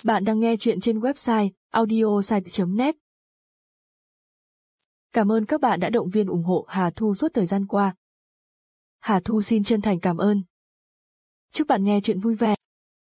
Bạn đang nghe chuyện trên website audiosite.net. Cảm ơn các bạn đã động viên ủng hộ Hà Thu suốt thời gian qua. Hà Thu xin chân thành cảm ơn. Chúc bạn nghe chuyện vui vẻ.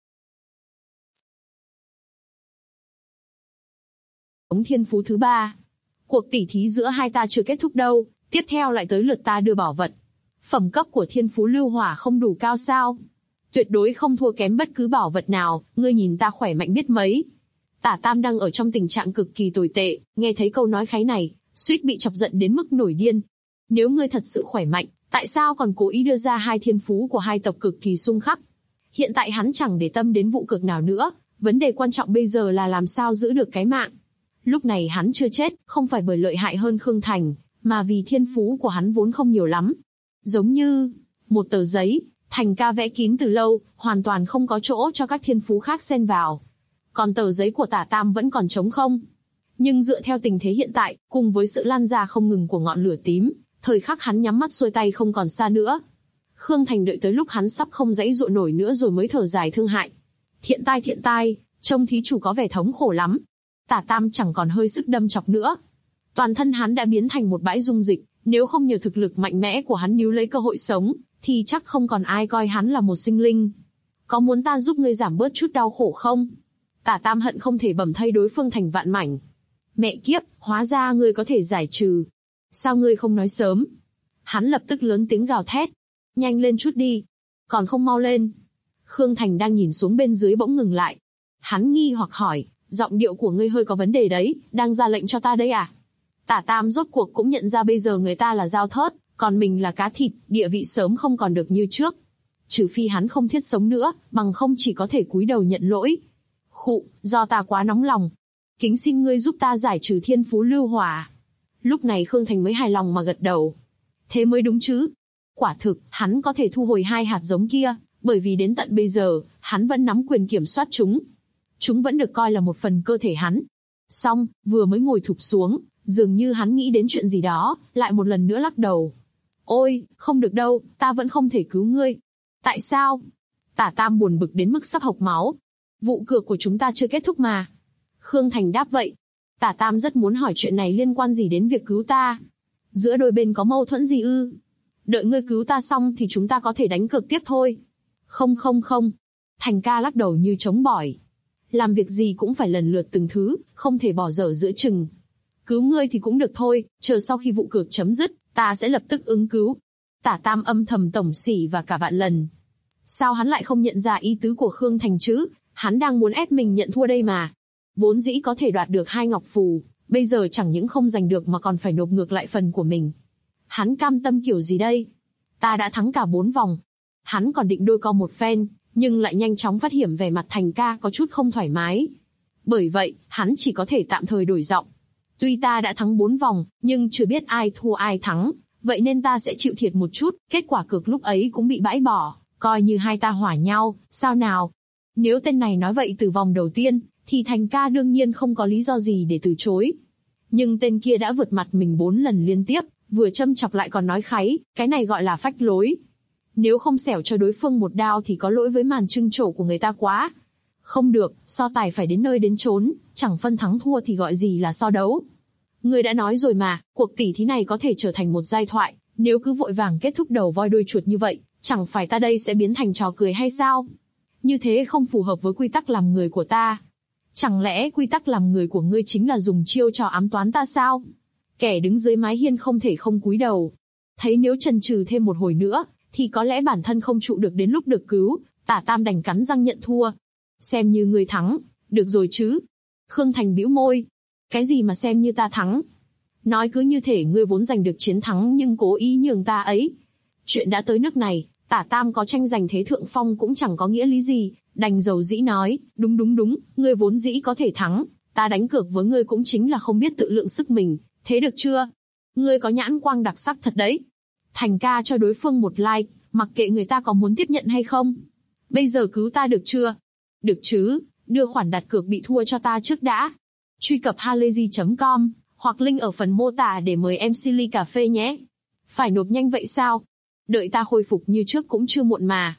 Thiên phú thứ 3. Cuộc tỉ thí giữa hai ta chưa kết thúc đâu, tiếp theo lại tới lượt ta đưa bảo vật. Phẩm cấp của thiên phú lưu hỏa không đủ cao sao? Tuyệt đối không thua kém bất cứ bảo vật nào, ngươi nhìn ta khỏe mạnh biết mấy. Tả Tam đang ở trong tình trạng cực kỳ tồi tệ, nghe thấy câu nói khái này, suýt bị chọc giận đến mức nổi điên. Nếu ngươi thật sự khỏe mạnh, tại sao còn cố ý đưa ra hai thiên phú của hai tộc cực kỳ xung khắc? Hiện tại hắn chẳng để tâm đến vụ cược nào nữa, vấn đề quan trọng bây giờ là làm sao giữ được cái mạng. Lúc này hắn chưa chết, không phải bởi lợi hại hơn Khương Thành, mà vì thiên phú của hắn vốn không nhiều lắm. Giống như một tờ giấy, Thành ca vẽ kín từ lâu, hoàn toàn không có chỗ cho các thiên phú khác xen vào. Còn tờ giấy của Tả Tam vẫn còn trống không. Nhưng dựa theo tình thế hiện tại, cùng với sự lan ra không ngừng của ngọn lửa tím, thời khắc hắn nhắm mắt xuôi tay không còn xa nữa. Khương Thành đợi tới lúc hắn sắp không giãy giụa nổi nữa rồi mới thở dài thương hại. Thiện tai, trông thí chủ có vẻ thống khổ lắm. Tả Tam chẳng còn hơi sức đâm chọc nữa. Toàn thân hắn đã biến thành một bãi dung dịch, nếu không nhờ thực lực mạnh mẽ của hắn níu lấy cơ hội sống, thì chắc không còn ai coi hắn là một sinh linh. Có muốn ta giúp ngươi giảm bớt chút đau khổ không? Tả Tam hận không thể bầm thây đối phương thành vạn mảnh. Mẹ kiếp, hóa ra ngươi có thể giải trừ. Sao ngươi không nói sớm? Hắn lập tức lớn tiếng gào thét. Nhanh lên chút đi. Còn không mau lên. Khương Thành đang nhìn xuống bên dưới bỗng ngừng lại. Hắn nghi hoặc hỏi, giọng điệu của ngươi hơi có vấn đề đấy, đang ra lệnh cho ta đấy à? Tả Tam rốt cuộc cũng nhận ra bây giờ người ta là dao thớt, còn mình là cá thịt, địa vị sớm không còn được như trước. Trừ phi hắn không thiết sống nữa, bằng không chỉ có thể cúi đầu nhận lỗi. Khụ, do ta quá nóng lòng. Kính xin ngươi giúp ta giải trừ thiên phú lưu hỏa. Lúc này Khương Thành mới hài lòng mà gật đầu. Thế mới đúng chứ. Quả thực, hắn có thể thu hồi hai hạt giống kia, bởi vì đến tận bây giờ, hắn vẫn nắm quyền kiểm soát chúng. Chúng vẫn được coi là một phần cơ thể hắn. Xong, vừa mới ngồi thụp xuống, dường như hắn nghĩ đến chuyện gì đó, lại một lần nữa lắc đầu. Ôi, không được đâu, ta vẫn không thể cứu ngươi. Tại sao? Tả Tam buồn bực đến mức sắp hộc máu. Vụ cược của chúng ta chưa kết thúc mà. Khương Thành đáp vậy. Tả Tam rất muốn hỏi chuyện này liên quan gì đến việc cứu ta. Giữa đôi bên có mâu thuẫn gì ư? Đợi ngươi cứu ta xong thì chúng ta có thể đánh cược tiếp thôi. Không. Thành ca lắc đầu như chống bỏi. Làm việc gì cũng phải lần lượt từng thứ, không thể bỏ dở giữa chừng. Cứu ngươi thì cũng được thôi, chờ sau khi vụ cược chấm dứt, ta sẽ lập tức ứng cứu. Tả Tam âm thầm tổng xỉ và cả vạn lần. Sao hắn lại không nhận ra ý tứ của Khương Thành chứ? Hắn đang muốn ép mình nhận thua đây mà. Vốn dĩ có thể đoạt được 2 ngọc phù, bây giờ chẳng những không giành được mà còn phải nộp ngược lại phần của mình. Hắn cam tâm kiểu gì đây? Ta đã thắng cả 4 vòng. Hắn còn định đôi co một phen, nhưng lại nhanh chóng phát hiện vẻ mặt Thành ca có chút không thoải mái. Bởi vậy, hắn chỉ có thể tạm thời đổi giọng. Tuy ta đã thắng 4 vòng, nhưng chưa biết ai thua ai thắng, vậy nên ta sẽ chịu thiệt một chút, kết quả cược lúc ấy cũng bị bãi bỏ, coi như hai ta hỏa nhau, sao nào? Nếu tên này nói vậy từ vòng đầu tiên, thì Thành ca đương nhiên không có lý do gì để từ chối. Nhưng tên kia đã vượt mặt mình 4 lần liên tiếp, vừa châm chọc lại còn nói kháy, cái này gọi là phách lối. Nếu không xẻo cho đối phương một đao thì có lỗi với màn trưng trổ của người ta quá. Không được, so tài phải đến nơi đến chốn, chẳng phân thắng thua thì gọi gì là so đấu. Ngươi đã nói rồi mà, cuộc tỉ thí này có thể trở thành một giai thoại, nếu cứ vội vàng kết thúc đầu voi đuôi chuột như vậy, chẳng phải ta đây sẽ biến thành trò cười hay sao? Như thế không phù hợp với quy tắc làm người của ta. Chẳng lẽ quy tắc làm người của ngươi chính là dùng chiêu trò ám toán ta sao? Kẻ đứng dưới mái hiên không thể không cúi đầu. Thấy nếu chần chừ thêm một hồi nữa, thì có lẽ bản thân không trụ được đến lúc được cứu, Tả Tam đành cắn răng nhận thua. Xem như ngươi thắng, được rồi chứ? Khương Thành bĩu môi. Cái gì mà xem như ta thắng? Nói cứ như thể ngươi vốn giành được chiến thắng nhưng cố ý nhường ta ấy. Chuyện đã tới nước này, Tả Tam có tranh giành thế thượng phong cũng chẳng có nghĩa lý gì, đành dầu dĩ nói, đúng, ngươi vốn dĩ có thể thắng, ta đánh cược với ngươi cũng chính là không biết tự lượng sức mình, thế được chưa? Ngươi có nhãn quang đặc sắc thật đấy. Thành ca cho đối phương một like, mặc kệ người ta có muốn tiếp nhận hay không. Bây giờ cứu ta được chưa? Được chứ, đưa khoản đặt cược bị thua cho ta trước đã. Truy cập halayzi.com, hoặc link ở phần mô tả để mời em xin ly cà phê nhé. Phải nộp nhanh vậy sao? Đợi ta khôi phục như trước cũng chưa muộn mà.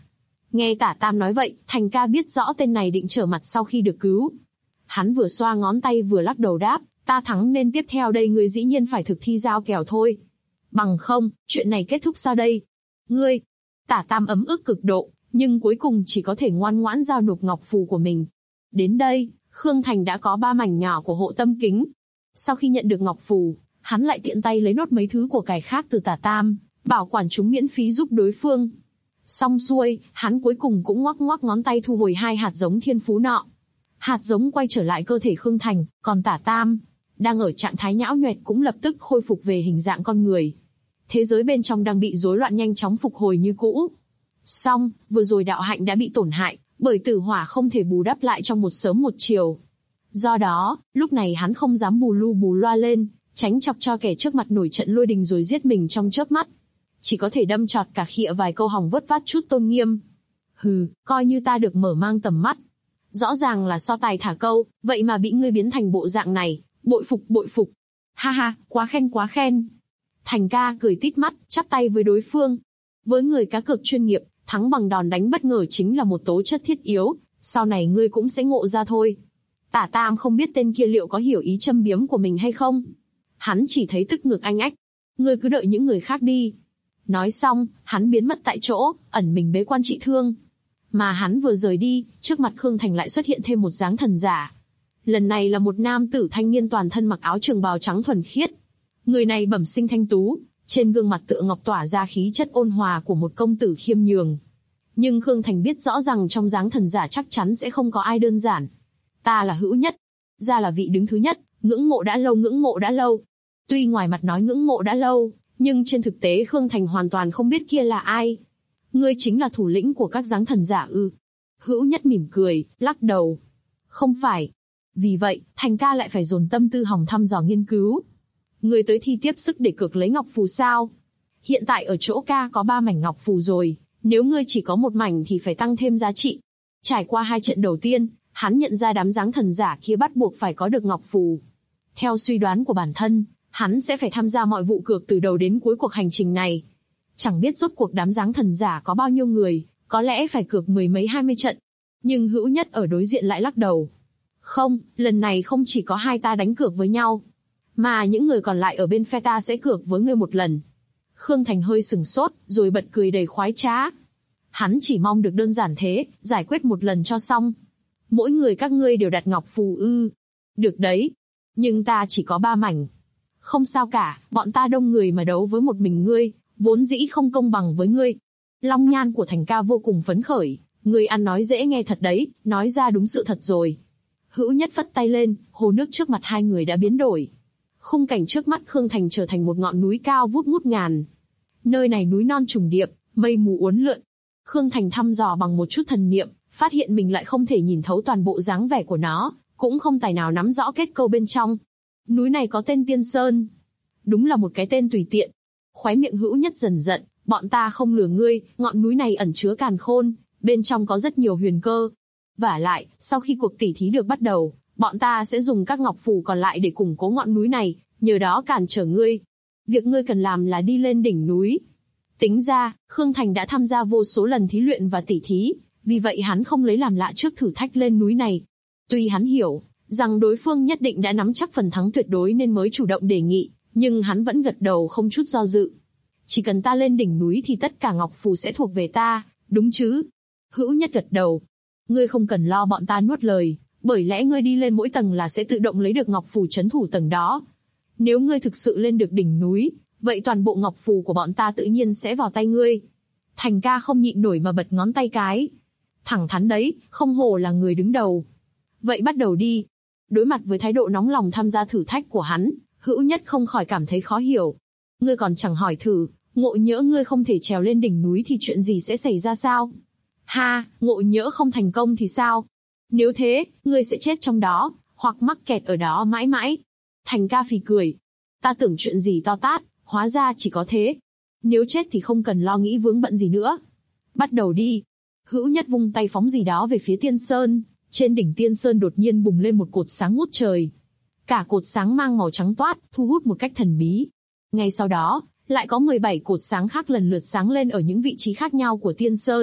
Nghe Tả Tam nói vậy, Thành ca biết rõ tên này định trở mặt sau khi được cứu. Hắn vừa xoa ngón tay vừa lắc đầu đáp, ta thắng nên tiếp theo đây ngươi dĩ nhiên phải thực thi giao kèo thôi. Bằng không, chuyện này kết thúc sao đây? Ngươi, Tả Tam ấm ức cực độ, nhưng cuối cùng chỉ có thể ngoan ngoãn giao nộp ngọc phù của mình. Đến đây, Khương Thành đã có 3 mảnh nhỏ của hộ tâm kính. Sau khi nhận được ngọc phù, hắn lại tiện tay lấy nốt mấy thứ của cải khác từ Tả Tam, bảo quản chúng miễn phí giúp đối phương. Xong xuôi, hắn cuối cùng cũng ngoắc ngoắc ngón tay thu hồi 2 hạt giống thiên phú nọ. Hạt giống quay trở lại cơ thể Khương Thành, còn Tả Tam, đang ở trạng thái nhão nhoẹt cũng lập tức khôi phục về hình dạng con người. Thế giới bên trong đang bị rối loạn nhanh chóng phục hồi như cũ. Xong, vừa rồi đạo hạnh đã bị tổn hại, bởi tử hỏa không thể bù đắp lại trong một sớm một chiều. Do đó, lúc này hắn không dám bù lu bù loa lên, tránh chọc cho kẻ trước mặt nổi trận lôi đình rồi giết mình trong chớp mắt. Chỉ có thể đâm chọt cả khịa vài câu hòng vớt vát chút tôn nghiêm. Hừ, coi như ta được mở mang tầm mắt. Rõ ràng là so tài thả câu, vậy mà bị ngươi biến thành bộ dạng này, bội phục bội phục. Ha ha, quá khen quá khen. Thành ca cười tít mắt, chắp tay với đối phương. Với người cá cược chuyên nghiệp, thắng bằng đòn đánh bất ngờ chính là một tố chất thiết yếu, sau này ngươi cũng sẽ ngộ ra thôi. Tả Tam không biết tên kia liệu có hiểu ý châm biếm của mình hay không. Hắn chỉ thấy tức ngực anh ách. Ngươi cứ đợi những người khác đi. Nói xong, hắn biến mất tại chỗ, ẩn mình bế quan trị thương. Mà hắn vừa rời đi, trước mặt Khương Thành lại xuất hiện thêm một dáng thần giả. Lần này là một nam tử thanh niên toàn thân mặc áo trường bào trắng thuần khiết. Người này bẩm sinh thanh tú, trên gương mặt tựa ngọc tỏa ra khí chất ôn hòa của một công tử khiêm nhường. Nhưng Khương Thành biết rõ rằng trong dáng thần giả chắc chắn sẽ không có ai đơn giản. Ta là Hữu Nhất, ra là vị đứng thứ nhất, ngưỡng mộ đã lâu ngưỡng mộ đã lâu. Tuy ngoài mặt nói ngưỡng mộ đã lâu, nhưng trên thực tế Khương Thành hoàn toàn không biết kia là ai. Ngươi chính là thủ lĩnh của các dáng thần giả ư? Hữu Nhất mỉm cười, lắc đầu. Không phải. Vì vậy, Thành ca lại phải dồn tâm tư hòng thăm dò nghiên cứu. Ngươi tới thi tiếp sức để cược lấy ngọc phù sao? Hiện tại ở chỗ ca có 3 mảnh ngọc phù rồi, nếu ngươi chỉ có 1 mảnh thì phải tăng thêm giá trị. Trải qua 2 trận đầu tiên, hắn nhận ra đám dáng thần giả kia bắt buộc phải có được ngọc phù. Theo suy đoán của bản thân, hắn sẽ phải tham gia mọi vụ cược từ đầu đến cuối cuộc hành trình này. Chẳng biết rốt cuộc đám dáng thần giả có bao nhiêu người, có lẽ phải cược 10 mấy 20 trận. Nhưng Hữu Nhất ở đối diện lại lắc đầu. Không, lần này không chỉ có 2 ta đánh cược với nhau, mà những người còn lại ở bên phe ta sẽ cược với ngươi 1 lần. Khương Thành hơi sừng sốt, rồi bật cười đầy khoái trá. Hắn chỉ mong được đơn giản thế, giải quyết 1 lần cho xong. Mỗi người các ngươi đều đặt ngọc phù ư? Được đấy. Nhưng ta chỉ có 3 mảnh. Không sao cả, bọn ta đông người mà đấu với một mình ngươi, vốn dĩ không công bằng với ngươi. Long nhan của Thành ca vô cùng phấn khởi, ngươi ăn nói dễ nghe thật đấy, nói ra đúng sự thật rồi. Hữu Nhất phất tay lên, hồ nước trước mặt hai người đã biến đổi. Khung cảnh trước mắt Khương Thành trở thành một ngọn núi cao vút ngút ngàn. Nơi này núi non trùng điệp, mây mù uốn lượn. Khương Thành thăm dò bằng một chút thần niệm, phát hiện mình lại không thể nhìn thấu toàn bộ dáng vẻ của nó, cũng không tài nào nắm rõ kết câu bên trong. Núi này có tên Tiên Sơn. Đúng là một cái tên tùy tiện. Khóe miệng Hữu Nhất dần giận, bọn ta không lừa ngươi, ngọn núi này ẩn chứa càn khôn, bên trong có rất nhiều huyền cơ. Vả lại, sau khi cuộc tỉ thí được bắt đầu, bọn ta sẽ dùng các ngọc phù còn lại để củng cố ngọn núi này, nhờ đó cản trở ngươi. Việc ngươi cần làm là đi lên đỉnh núi. Tính ra, Khương Thành đã tham gia vô số lần thí luyện và tỉ thí, vì vậy hắn không lấy làm lạ trước thử thách lên núi này. Tuy hắn hiểu rằng đối phương nhất định đã nắm chắc phần thắng tuyệt đối nên mới chủ động đề nghị, nhưng hắn vẫn gật đầu không chút do dự. Chỉ cần ta lên đỉnh núi thì tất cả ngọc phù sẽ thuộc về ta, đúng chứ? Hữu Nhất gật đầu. Ngươi không cần lo bọn ta nuốt lời, bởi lẽ ngươi đi lên mỗi tầng là sẽ tự động lấy được ngọc phù trấn thủ tầng đó. Nếu ngươi thực sự lên được đỉnh núi, vậy toàn bộ ngọc phù của bọn ta tự nhiên sẽ vào tay ngươi. Thành ca không nhịn nổi mà bật ngón tay cái. Thẳng thắn đấy, không hổ là người đứng đầu. Vậy bắt đầu đi. Đối mặt với thái độ nóng lòng tham gia thử thách của hắn, Hữu Nhất không khỏi cảm thấy khó hiểu. Ngươi còn chẳng hỏi thử, ngộ nhỡ ngươi không thể trèo lên đỉnh núi thì chuyện gì sẽ xảy ra sao? Ha, ngộ nhỡ không thành công thì sao? Nếu thế, ngươi sẽ chết trong đó, hoặc mắc kẹt ở đó mãi mãi. Thành ca phì cười. Ta tưởng chuyện gì to tát, hóa ra chỉ có thế. Nếu chết thì không cần lo nghĩ vướng bận gì nữa. Bắt đầu đi. Hữu Nhất vung tay phóng gì đó về phía Tiên Sơn. Trên đỉnh Tiên Sơn đột nhiên bùng lên một cột sáng ngút trời. Cả cột sáng mang màu trắng toát, thu hút một cách thần bí. Ngay sau đó, lại có 17 cột sáng khác lần lượt sáng lên ở những vị trí khác nhau của Tiên Sơn,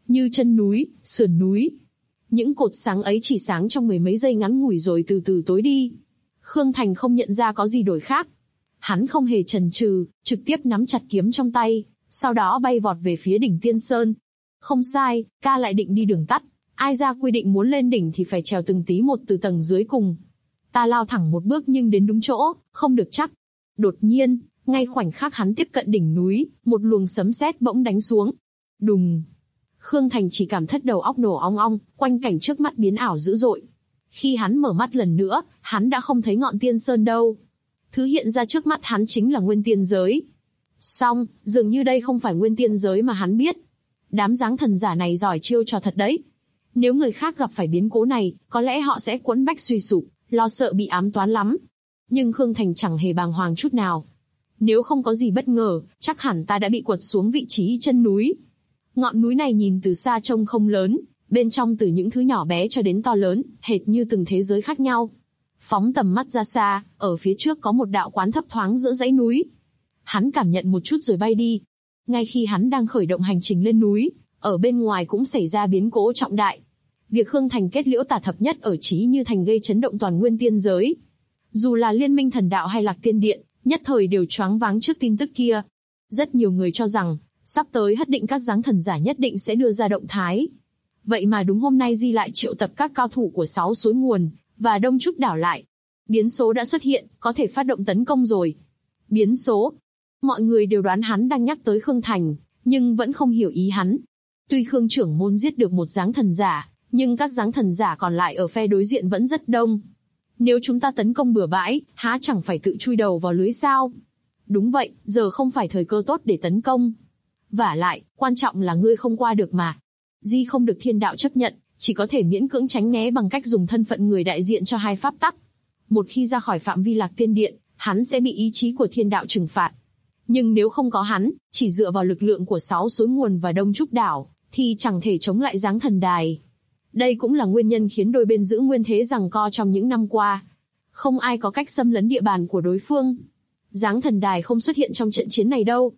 như chân núi, sườn núi. Những cột sáng ấy chỉ sáng trong mười mấy giây ngắn ngủi rồi từ từ tối đi. Khương Thành không nhận ra có gì đổi khác. Hắn không hề chần chừ, trực tiếp nắm chặt kiếm trong tay, sau đó bay vọt về phía đỉnh Tiên Sơn. Không sai, ca lại định đi đường tắt. Ai ra quy định muốn lên đỉnh thì phải trèo từng tí một từ tầng dưới cùng. Ta lao thẳng một bước nhưng đến đúng chỗ, không được chắc. Đột nhiên, ngay khoảnh khắc hắn tiếp cận đỉnh núi, một luồng sấm sét bỗng đánh xuống. Đùng! Khương Thành chỉ cảm thấy đầu óc nổ ong ong, quanh cảnh trước mắt biến ảo dữ dội. Khi hắn mở mắt lần nữa, hắn đã không thấy ngọn Tiên Sơn đâu. Thứ hiện ra trước mắt hắn chính là nguyên tiên giới. Song, dường như đây không phải nguyên tiên giới mà hắn biết. Đám dáng thần giả này giỏi chiêu trò thật đấy. Nếu người khác gặp phải biến cố này, có lẽ họ sẽ quẫn bách suy sụp, lo sợ bị ám toán lắm. Nhưng Khương Thành chẳng hề bàng hoàng chút nào. Nếu không có gì bất ngờ, chắc hẳn ta đã bị quật xuống vị trí chân núi. Ngọn núi này nhìn từ xa trông không lớn, bên trong từ những thứ nhỏ bé cho đến to lớn, hệt như từng thế giới khác nhau. Phóng tầm mắt ra xa, ở phía trước có một đạo quán thấp thoáng giữa dãy núi. Hắn cảm nhận một chút rồi bay đi. Ngay khi hắn đang khởi động hành trình lên núi, ở bên ngoài cũng xảy ra biến cố trọng đại. Việc Khương Thành kết liễu tà thập nhất ở Chí Như Thành gây chấn động toàn nguyên tiên giới. Dù là Liên minh Thần Đạo hay Lạc Tiên Điện, nhất thời đều choáng váng trước tin tức kia. Rất nhiều người cho rằng, sắp tới hất định các dáng thần giả nhất định sẽ đưa ra động thái. Vậy mà đúng hôm nay Di lại triệu tập các cao thủ của 6 suối nguồn, và Đông Trúc đảo lại. Biến số đã xuất hiện, có thể phát động tấn công rồi. Biến số. Mọi người đều đoán hắn đang nhắc tới Khương Thành, nhưng vẫn không hiểu ý hắn. Tuy Khương trưởng môn giết được một dáng thần giả, nhưng các dáng thần giả còn lại ở phe đối diện vẫn rất đông. Nếu chúng ta tấn công bừa bãi, há chẳng phải tự chui đầu vào lưới sao? Đúng vậy, giờ không phải thời cơ tốt để tấn công. Vả lại, quan trọng là ngươi không qua được mà. Di không được thiên đạo chấp nhận, chỉ có thể miễn cưỡng tránh né bằng cách dùng thân phận người đại diện cho hai pháp tắc. Một khi ra khỏi phạm vi Lạc Tiên Điện, hắn sẽ bị ý chí của thiên đạo trừng phạt. Nhưng nếu không có hắn, chỉ dựa vào lực lượng của 6 suối nguồn và Đông Trúc đảo, thì chẳng thể chống lại dáng thần đài. Đây cũng là nguyên nhân khiến đôi bên giữ nguyên thế giằng co trong những năm qua. Không ai có cách xâm lấn địa bàn của đối phương. Dáng thần đài không xuất hiện trong trận chiến này đâu.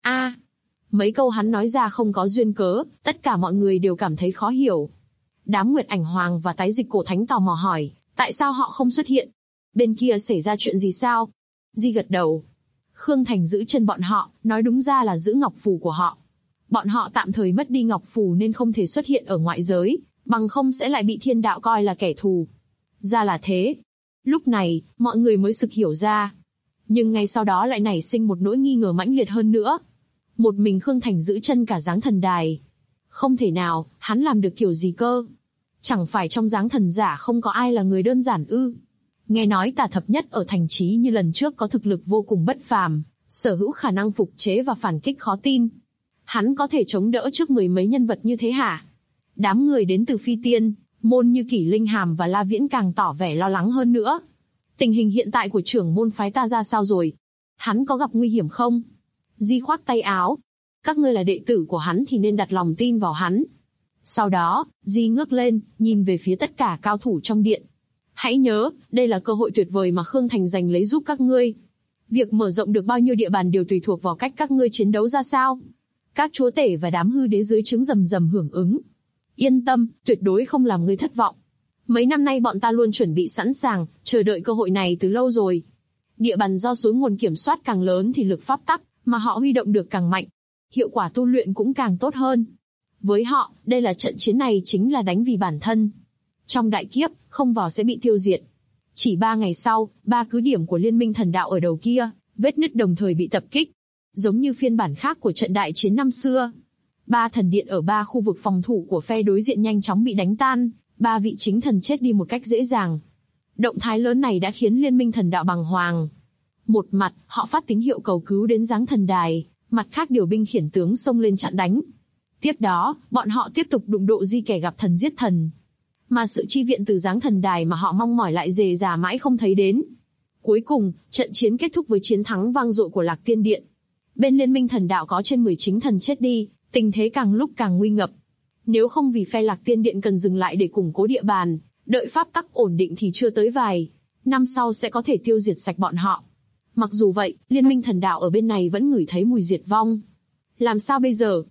Mấy câu hắn nói ra không có duyên cớ, tất cả mọi người đều cảm thấy khó hiểu. Đám Nguyệt Ảnh Hoàng và Tái Dịch Cổ Thánh tò mò hỏi, tại sao họ không xuất hiện? Bên kia xảy ra chuyện gì sao? Di gật đầu. Khương Thành giữ chân bọn họ, nói đúng ra là giữ ngọc phù của họ. Bọn họ tạm thời mất đi ngọc phù nên không thể xuất hiện ở ngoại giới, bằng không sẽ lại bị thiên đạo coi là kẻ thù. Ra là thế. Lúc này, mọi người mới sực hiểu ra. Nhưng ngay sau đó lại nảy sinh một nỗi nghi ngờ mãnh liệt hơn nữa. Một mình Khương Thành giữ chân cả dáng thần đài. Không thể nào, hắn làm được kiểu gì cơ? Chẳng phải trong dáng thần giả không có ai là người đơn giản ư? Nghe nói tà thập nhất ở thành Chí như lần trước có thực lực vô cùng bất phàm, sở hữu khả năng phục chế và phản kích khó tin. Hắn có thể chống đỡ trước mười mấy nhân vật như thế hả? Đám người đến từ Phi Tiên, môn như Kỷ Linh Hàm và La Viễn càng tỏ vẻ lo lắng hơn nữa. Tình hình hiện tại của trưởng môn phái ta ra sao rồi? Hắn có gặp nguy hiểm không? Di khoác tay áo. Các ngươi là đệ tử của hắn thì nên đặt lòng tin vào hắn. Sau đó, Di ngước lên, nhìn về phía tất cả cao thủ trong điện. Hãy nhớ, đây là cơ hội tuyệt vời mà Khương Thành giành lấy giúp các ngươi. Việc mở rộng được bao nhiêu địa bàn đều tùy thuộc vào cách các ngươi chiến đấu ra sao. Các chúa tể và đám hư đế dưới trướng rầm rầm hưởng ứng. Yên tâm, tuyệt đối không làm ngươi thất vọng. Mấy năm nay bọn ta luôn chuẩn bị sẵn sàng, chờ đợi cơ hội này từ lâu rồi. Địa bàn do suối nguồn kiểm soát càng lớn thì lực pháp tắc mà họ huy động được càng mạnh. Hiệu quả tu luyện cũng càng tốt hơn. Với họ, đây là trận chiến này chính là đánh vì bản thân. Trong đại kiếp, không vào sẽ bị tiêu diệt. Chỉ 3 ngày sau, 3 cứ điểm của Liên minh Thần Đạo ở đầu kia, vết nứt đồng thời bị tập kích. Giống như phiên bản khác của trận đại chiến năm xưa. 3 thần điện ở 3 khu vực phòng thủ của phe đối diện nhanh chóng bị đánh tan, 3 vị chính thần chết đi một cách dễ dàng. Động thái lớn này đã khiến Liên minh Thần Đạo bàng hoàng. Một mặt, họ phát tín hiệu cầu cứu đến dáng thần đài, mặt khác điều binh khiển tướng xông lên chặn đánh. Tiếp đó, bọn họ tiếp tục đụng độ Di kẻ gặp thần giết thần. Mà sự chi viện từ dáng thần đài mà họ mong mỏi lại dề dà mãi không thấy đến. Cuối cùng, trận chiến kết thúc với chiến thắng vang dội của Lạc Tiên Điện. Bên Liên minh Thần Đạo có trên 10 chính thần chết đi, tình thế càng lúc càng nguy ngập. Nếu không vì phe Lạc Tiên Điện cần dừng lại để củng cố địa bàn, đợi pháp tắc ổn định thì chưa tới vài năm sau sẽ có thể tiêu diệt sạch bọn họ. Mặc dù vậy, Liên minh Thần Đạo ở bên này vẫn ngửi thấy mùi diệt vong. Làm sao bây giờ?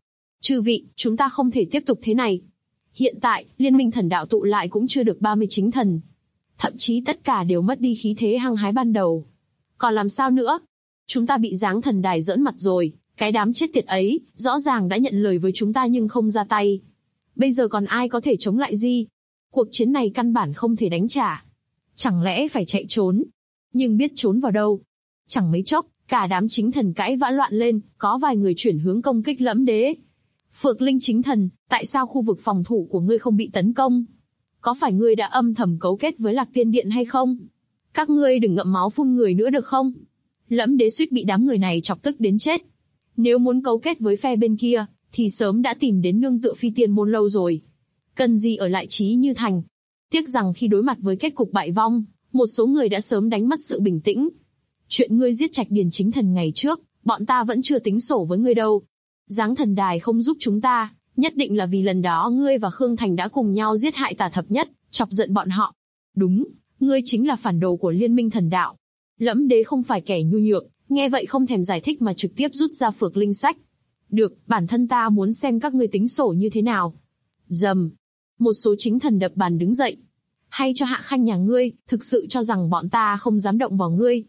Chư vị, chúng ta không thể tiếp tục thế này. Hiện tại, Liên minh thần đạo tụ lại cũng chưa được 30 chính thần. Thậm chí tất cả đều mất đi khí thế hăng hái ban đầu. Còn làm sao nữa? Chúng ta bị giáng thần đài giỡn mặt rồi, cái đám chết tiệt ấy, rõ ràng đã nhận lời với chúng ta nhưng không ra tay. Bây giờ còn ai có thể chống lại gì? Cuộc chiến này căn bản không thể đánh trả. Chẳng lẽ phải chạy trốn? Nhưng biết trốn vào đâu? Chẳng mấy chốc, cả đám chính thần cãi vã loạn lên, có vài người chuyển hướng công kích Lẫm Đế. Phược Linh chính thần, tại sao khu vực phòng thủ của ngươi không bị tấn công? Có phải ngươi đã âm thầm cấu kết với Lạc Tiên Điện hay không? Các ngươi đừng ngậm máu phun người nữa được không? Lẫm Đế suýt bị đám người này chọc tức đến chết. Nếu muốn cấu kết với phe bên kia, thì sớm đã tìm đến nương tựa Phi Tiên môn lâu rồi. Cần gì ở lại Chí Như Thành? Tiếc rằng khi đối mặt với kết cục bại vong, một số người đã sớm đánh mất sự bình tĩnh. Chuyện ngươi giết Trạch Điền chính thần ngày trước, bọn ta vẫn chưa tính sổ với ngươi đâu. Giáng thần đài không giúp chúng ta, nhất định là vì lần đó ngươi và Khương Thành đã cùng nhau giết hại Tà Thập Nhất, chọc giận bọn họ. Đúng, ngươi chính là phản đồ của Liên minh thần đạo. Lẫm Đế không phải kẻ nhu nhược, nghe vậy không thèm giải thích mà trực tiếp rút ra Phược Linh sách. Được, bản thân ta muốn xem các ngươi tính sổ như thế nào. Rầm. Một số chính thần đập bàn đứng dậy. Hay cho Hạ Khanh nhà ngươi, thực sự cho rằng bọn ta không dám động vào ngươi.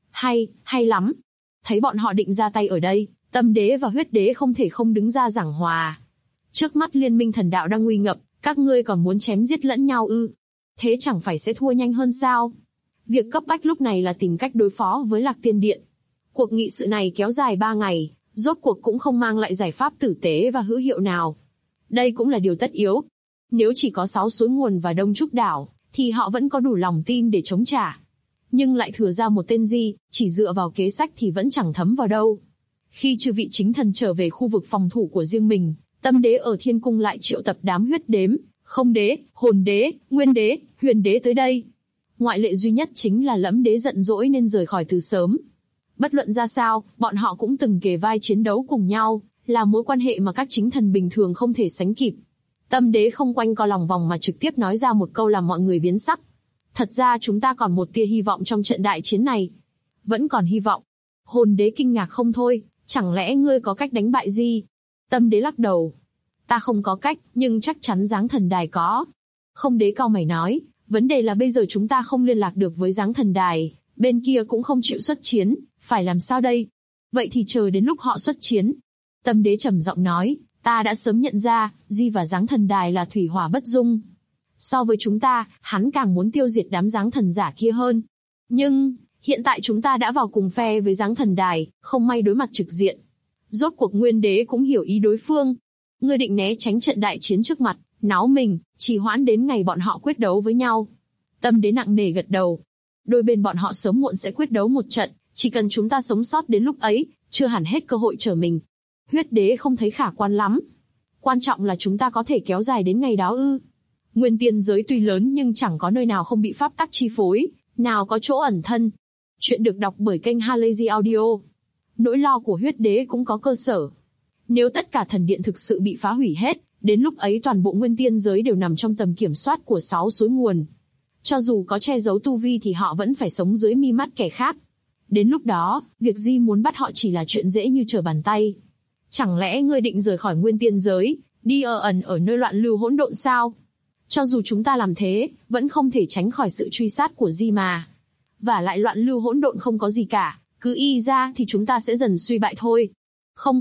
Hay lắm. Thấy bọn họ định ra tay ở đây, Tâm Đế và Huyết Đế không thể không đứng ra giảng hòa. Trước mắt Liên minh thần đạo đang nguy ngập, các ngươi còn muốn chém giết lẫn nhau ư? Thế chẳng phải sẽ thua nhanh hơn sao? Việc cấp bách lúc này là tìm cách đối phó với Lạc Tiên Điện. Cuộc nghị sự này kéo dài 3 ngày, rốt cuộc cũng không mang lại giải pháp tử tế và hữu hiệu nào. Đây cũng là điều tất yếu. Nếu chỉ có 6 suối nguồn và Đông Trúc đảo, thì họ vẫn có đủ lòng tin để chống trả. Nhưng lại thừa ra một tên Di, chỉ dựa vào kế sách thì vẫn chẳng thấm vào đâu. Khi chư vị chính thần trở về khu vực phòng thủ của riêng mình, Tâm Đế ở Thiên Cung lại triệu tập đám Huyết Đếm, Không Đế, Hồn Đế, Nguyên Đế, Huyền Đế tới đây. Ngoại lệ duy nhất chính là Lẫm Đế giận dỗi nên rời khỏi từ sớm. Bất luận ra sao, bọn họ cũng từng kề vai chiến đấu cùng nhau, là mối quan hệ mà các chính thần bình thường không thể sánh kịp. Tâm Đế không quanh co lòng vòng mà trực tiếp nói ra một câu làm mọi người biến sắc. Thật ra chúng ta còn một tia hy vọng trong trận đại chiến này. Vẫn còn hy vọng. Hồn Đế kinh ngạc không thôi, chẳng lẽ ngươi có cách đánh bại Di? Tâm Đế lắc đầu. Ta không có cách, nhưng chắc chắn Giáng thần đài có. Không Đế cau mày nói, vấn đề là bây giờ chúng ta không liên lạc được với Giáng thần đài, bên kia cũng không chịu xuất chiến, phải làm sao đây? Vậy thì chờ đến lúc họ xuất chiến. Tâm Đế trầm giọng nói, ta đã sớm nhận ra, Di và Giáng thần đài là thủy hỏa bất dung. So với chúng ta, hắn càng muốn tiêu diệt đám Giáng thần giả kia hơn. Nhưng, hiện tại chúng ta đã vào cùng phe với Giáng thần đài, không may đối mặt trực diện. Rốt cuộc Nguyên Đế cũng hiểu ý đối phương. Ngươi định né tránh trận đại chiến trước mặt, náo mình, trì hoãn đến ngày bọn họ quyết đấu với nhau. Tâm Đế nặng nề gật đầu. Đôi bên bọn họ sớm muộn sẽ quyết đấu một trận, chỉ cần chúng ta sống sót đến lúc ấy, chưa hẳn hết cơ hội trở mình. Huyết Đế không thấy khả quan lắm. Quan trọng là chúng ta có thể kéo dài đến ngày đó ư? Nguyên tiên giới tuy lớn nhưng chẳng có nơi nào không bị pháp tắc chi phối, nào có chỗ ẩn thân. Chuyện được đọc bởi kênh Halazy Audio. Nỗi lo của Huyết Đế cũng có cơ sở. Nếu tất cả thần điện thực sự bị phá hủy hết, đến lúc ấy toàn bộ nguyên tiên giới đều nằm trong tầm kiểm soát của 6 suối nguồn. Cho dù có che giấu tu vi thì họ vẫn phải sống dưới mi mắt kẻ khác. Đến lúc đó, việc Di muốn bắt họ chỉ là chuyện dễ như trở bàn tay. Chẳng lẽ ngươi định rời khỏi nguyên tiên giới, đi ẩn ở nơi loạn lưu hỗn độn sao? Cho dù chúng ta làm thế, vẫn không thể tránh khỏi sự truy sát của Di mà. Và lại loạn lưu hỗn độn không có gì cả, cứ y ra thì chúng ta sẽ dần suy bại thôi. Không.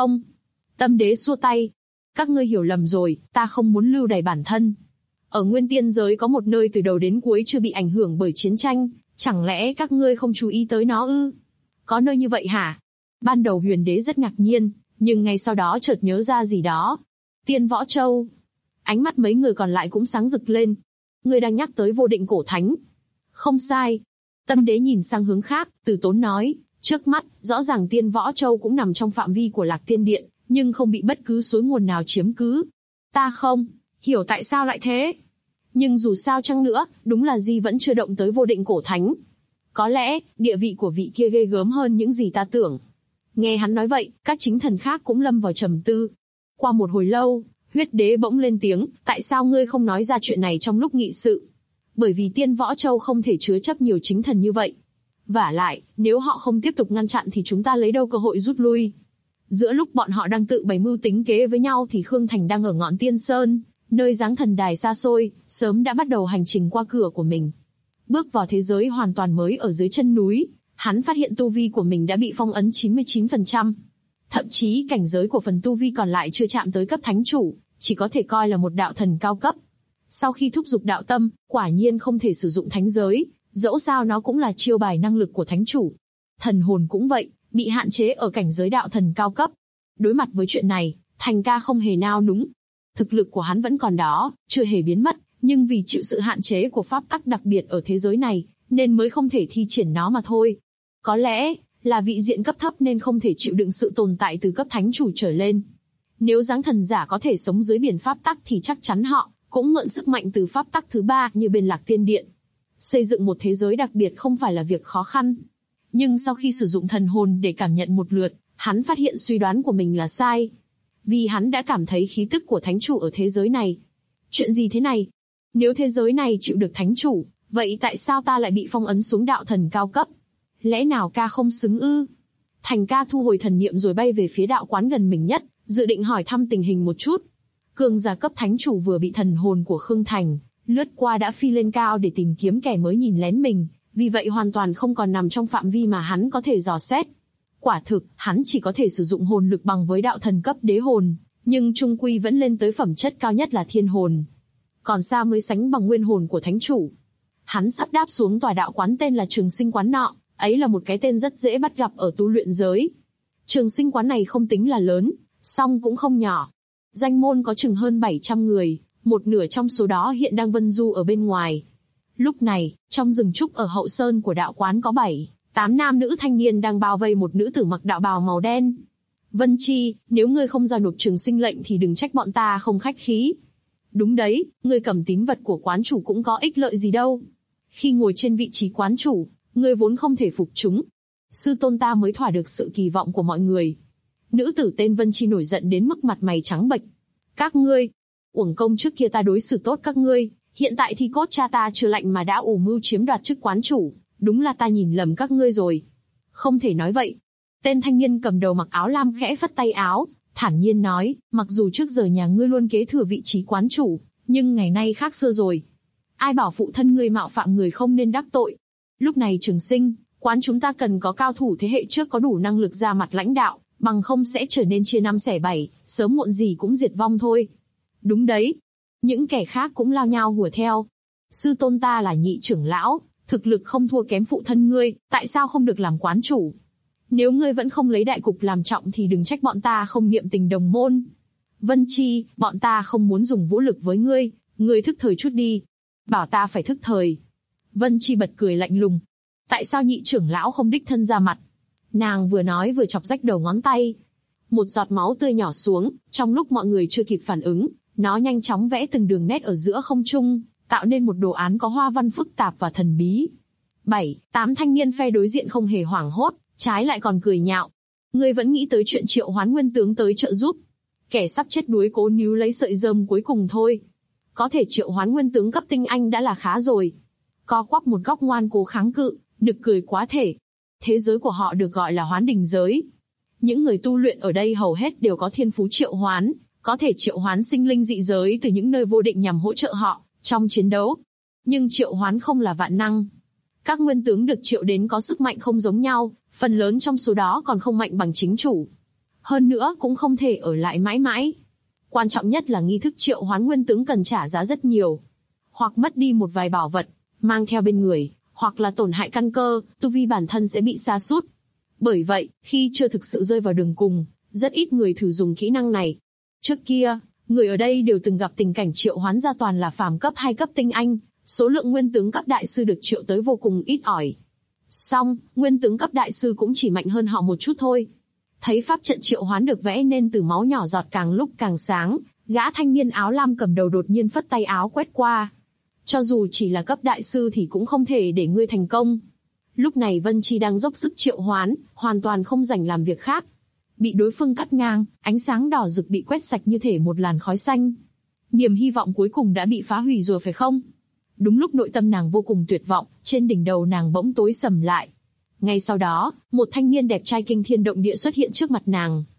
Tâm Đế xua tay. Các ngươi hiểu lầm rồi, ta không muốn lưu đày bản thân. Ở nguyên tiên giới có một nơi từ đầu đến cuối chưa bị ảnh hưởng bởi chiến tranh, chẳng lẽ các ngươi không chú ý tới nó ư? Có nơi như vậy hả? Ban đầu Huyền Đế rất ngạc nhiên, nhưng ngay sau đó chợt nhớ ra gì đó. Tiên Võ Châu. Ánh mắt mấy người còn lại cũng sáng rực lên. Ngươi đang nhắc tới Vô Định Cổ Thánh. Không sai. Tâm Đế nhìn sang hướng khác, từ tốn nói, trước mắt, rõ ràng Tiên Võ Châu cũng nằm trong phạm vi của Lạc Tiên Điện, nhưng không bị bất cứ suối nguồn nào chiếm cứ. Ta không hiểu tại sao lại thế. Nhưng dù sao chăng nữa, đúng là Di vẫn chưa động tới Vô Định Cổ Thánh. Có lẽ, địa vị của vị kia ghê gớm hơn những gì ta tưởng. Nghe hắn nói vậy, các chính thần khác cũng lâm vào trầm tư. Qua một hồi lâu, Huyết Đế bỗng lên tiếng, tại sao ngươi không nói ra chuyện này trong lúc nghị sự? Bởi vì Tiên Võ Châu không thể chứa chấp nhiều chính thần như vậy. Vả lại, nếu họ không tiếp tục ngăn chặn thì chúng ta lấy đâu cơ hội rút lui. Giữa lúc bọn họ đang tự bày mưu tính kế với nhau thì Khương Thành đang ở ngọn Tiên Sơn, nơi giáng thần đài xa xôi, sớm đã bắt đầu hành trình qua cửa của mình. Bước vào thế giới hoàn toàn mới ở dưới chân núi, hắn phát hiện tu vi của mình đã bị phong ấn 99%. Thậm chí cảnh giới của phần tu vi còn lại chưa chạm tới cấp thánh chủ, chỉ có thể coi là một đạo thần cao cấp. Sau khi thúc giục đạo tâm, quả nhiên không thể sử dụng thánh giới, dẫu sao nó cũng là chiêu bài năng lực của thánh chủ. Thần hồn cũng vậy, bị hạn chế ở cảnh giới đạo thần cao cấp. Đối mặt với chuyện này, Thành ca không hề nao núng. Thực lực của hắn vẫn còn đó, chưa hề biến mất, nhưng vì chịu sự hạn chế của pháp tắc đặc biệt ở thế giới này, nên mới không thể thi triển nó mà thôi. Có lẽ là vị diện cấp thấp nên không thể chịu đựng sự tồn tại từ cấp thánh chủ trở lên. Nếu giáng thần giả có thể sống dưới biển pháp tắc thì chắc chắn họ cũng mượn sức mạnh từ pháp tắc thứ ba như bên Lạc Tiên Điện. Xây dựng một thế giới đặc biệt không phải là việc khó khăn. Nhưng sau khi sử dụng thần hồn để cảm nhận một lượt, hắn phát hiện suy đoán của mình là sai. Vì hắn đã cảm thấy khí tức của thánh chủ ở thế giới này. Chuyện gì thế này? Nếu thế giới này chịu được thánh chủ, vậy tại sao ta lại bị phong ấn xuống đạo thần cao cấp? Lẽ nào ca không xứng ư? Thành ca thu hồi thần niệm rồi bay về phía đạo quán gần mình nhất, dự định hỏi thăm tình hình một chút. Cường giả cấp thánh chủ vừa bị thần hồn của Khương Thành lướt qua đã phi lên cao để tìm kiếm kẻ mới nhìn lén mình, vì vậy hoàn toàn không còn nằm trong phạm vi mà hắn có thể dò xét. Quả thực, hắn chỉ có thể sử dụng hồn lực bằng với đạo thần cấp đế hồn, nhưng chung quy vẫn lên tới phẩm chất cao nhất là thiên hồn. Còn xa mới sánh bằng nguyên hồn của thánh chủ. Hắn sắp đáp xuống tòa đạo quán tên là Trường Sinh Quán nọ, ấy là một cái tên rất dễ bắt gặp ở tu luyện giới. Trường Sinh Quán này không tính là lớn, song cũng không nhỏ. Danh môn có chừng hơn 700 người, một nửa trong số đó hiện đang vân du ở bên ngoài. Lúc này, trong rừng trúc ở hậu sơn của đạo quán có 7-8 nam nữ thanh niên đang bao vây một nữ tử mặc đạo bào màu đen. Vân Chi, nếu ngươi không giao nộp trường sinh lệnh thì đừng trách bọn ta không khách khí. Đúng đấy, ngươi cầm tín vật của quán chủ cũng có ích lợi gì đâu. Khi ngồi trên vị trí quán chủ, ngươi vốn không thể phục chúng. Sư tôn ta mới thỏa được sự kỳ vọng của mọi người. Nữ tử tên Vân Chi nổi giận đến mức mặt mày trắng bệch. Các ngươi, uổng công trước kia ta đối xử tốt các ngươi, hiện tại thì cốt cha ta chưa lạnh mà đã ủ mưu chiếm đoạt chức quán chủ, đúng là ta nhìn lầm các ngươi rồi. Không thể nói vậy. Tên thanh niên cầm đầu mặc áo lam khẽ phất tay áo, thản nhiên nói, mặc dù trước giờ nhà ngươi luôn kế thừa vị trí quán chủ, nhưng ngày nay khác xưa rồi. Ai bảo phụ thân ngươi mạo phạm người không nên đắc tội. Lúc này Trường Sinh, quán chúng ta cần có cao thủ thế hệ trước có đủ năng lực ra mặt lãnh đạo, bằng không sẽ trở nên chia năm xẻ bảy, sớm muộn gì cũng diệt vong thôi. Đúng đấy. Những kẻ khác cũng lao nhao hùa theo. Sư tôn ta là nhị trưởng lão, thực lực không thua kém phụ thân ngươi, tại sao không được làm quán chủ? Nếu ngươi vẫn không lấy đại cục làm trọng thì đừng trách bọn ta không niệm tình đồng môn. Vân Chi, bọn ta không muốn dùng vũ lực với ngươi, ngươi thức thời chút đi. Bảo ta phải thức thời. Vân Chi bật cười lạnh lùng. Tại sao nhị trưởng lão không đích thân ra mặt? Nàng vừa nói vừa chọc rách đầu ngón tay. Một giọt máu tươi nhỏ xuống, trong lúc mọi người chưa kịp phản ứng, nó nhanh chóng vẽ từng đường nét ở giữa không trung, tạo nên một đồ án có hoa văn phức tạp và thần bí. 7-8 thanh niên phe đối diện không hề hoảng hốt, trái lại còn cười nhạo. Ngươi vẫn nghĩ tới chuyện triệu hoán nguyên tướng tới trợ giúp. Kẻ sắp chết đuối cố níu lấy sợi rơm cuối cùng thôi. Có thể triệu hoán nguyên tướng cấp tinh anh đã là khá rồi. Co quắp một góc ngoan cố kháng cự, nực cười quá thể. Thế giới của họ được gọi là hoán đình giới. Những người tu luyện ở đây hầu hết đều có thiên phú triệu hoán, có thể triệu hoán sinh linh dị giới từ những nơi vô định nhằm hỗ trợ họ trong chiến đấu. Nhưng triệu hoán không là vạn năng. Các nguyên tướng được triệu đến có sức mạnh không giống nhau, phần lớn trong số đó còn không mạnh bằng chính chủ. Hơn nữa cũng không thể ở lại mãi mãi. Quan trọng nhất là nghi thức triệu hoán nguyên tướng cần trả giá rất nhiều. Hoặc mất đi một vài bảo vật, mang theo bên người, hoặc là tổn hại căn cơ, tu vi bản thân sẽ bị sa sút. Bởi vậy, khi chưa thực sự rơi vào đường cùng, rất ít người thử dùng kỹ năng này. Trước kia, người ở đây đều từng gặp tình cảnh triệu hoán ra toàn là phàm cấp hay cấp tinh anh, số lượng nguyên tướng cấp đại sư được triệu tới vô cùng ít ỏi. Song, nguyên tướng cấp đại sư cũng chỉ mạnh hơn họ một chút thôi. Thấy pháp trận triệu hoán được vẽ nên từ máu nhỏ giọt càng lúc càng sáng, gã thanh niên áo lam cầm đầu đột nhiên phất tay áo quét qua. Cho dù chỉ là cấp đại sư thì cũng không thể để ngươi thành công. Lúc này Vân Chi đang dốc sức triệu hoán, hoàn toàn không rảnh làm việc khác. Bị đối phương cắt ngang, ánh sáng đỏ rực bị quét sạch như thể một làn khói xanh. Niềm hy vọng cuối cùng đã bị phá hủy rồi phải không? Đúng lúc nội tâm nàng vô cùng tuyệt vọng, trên đỉnh đầu nàng bỗng tối sầm lại. Ngay sau đó, một thanh niên đẹp trai kinh thiên động địa xuất hiện trước mặt nàng.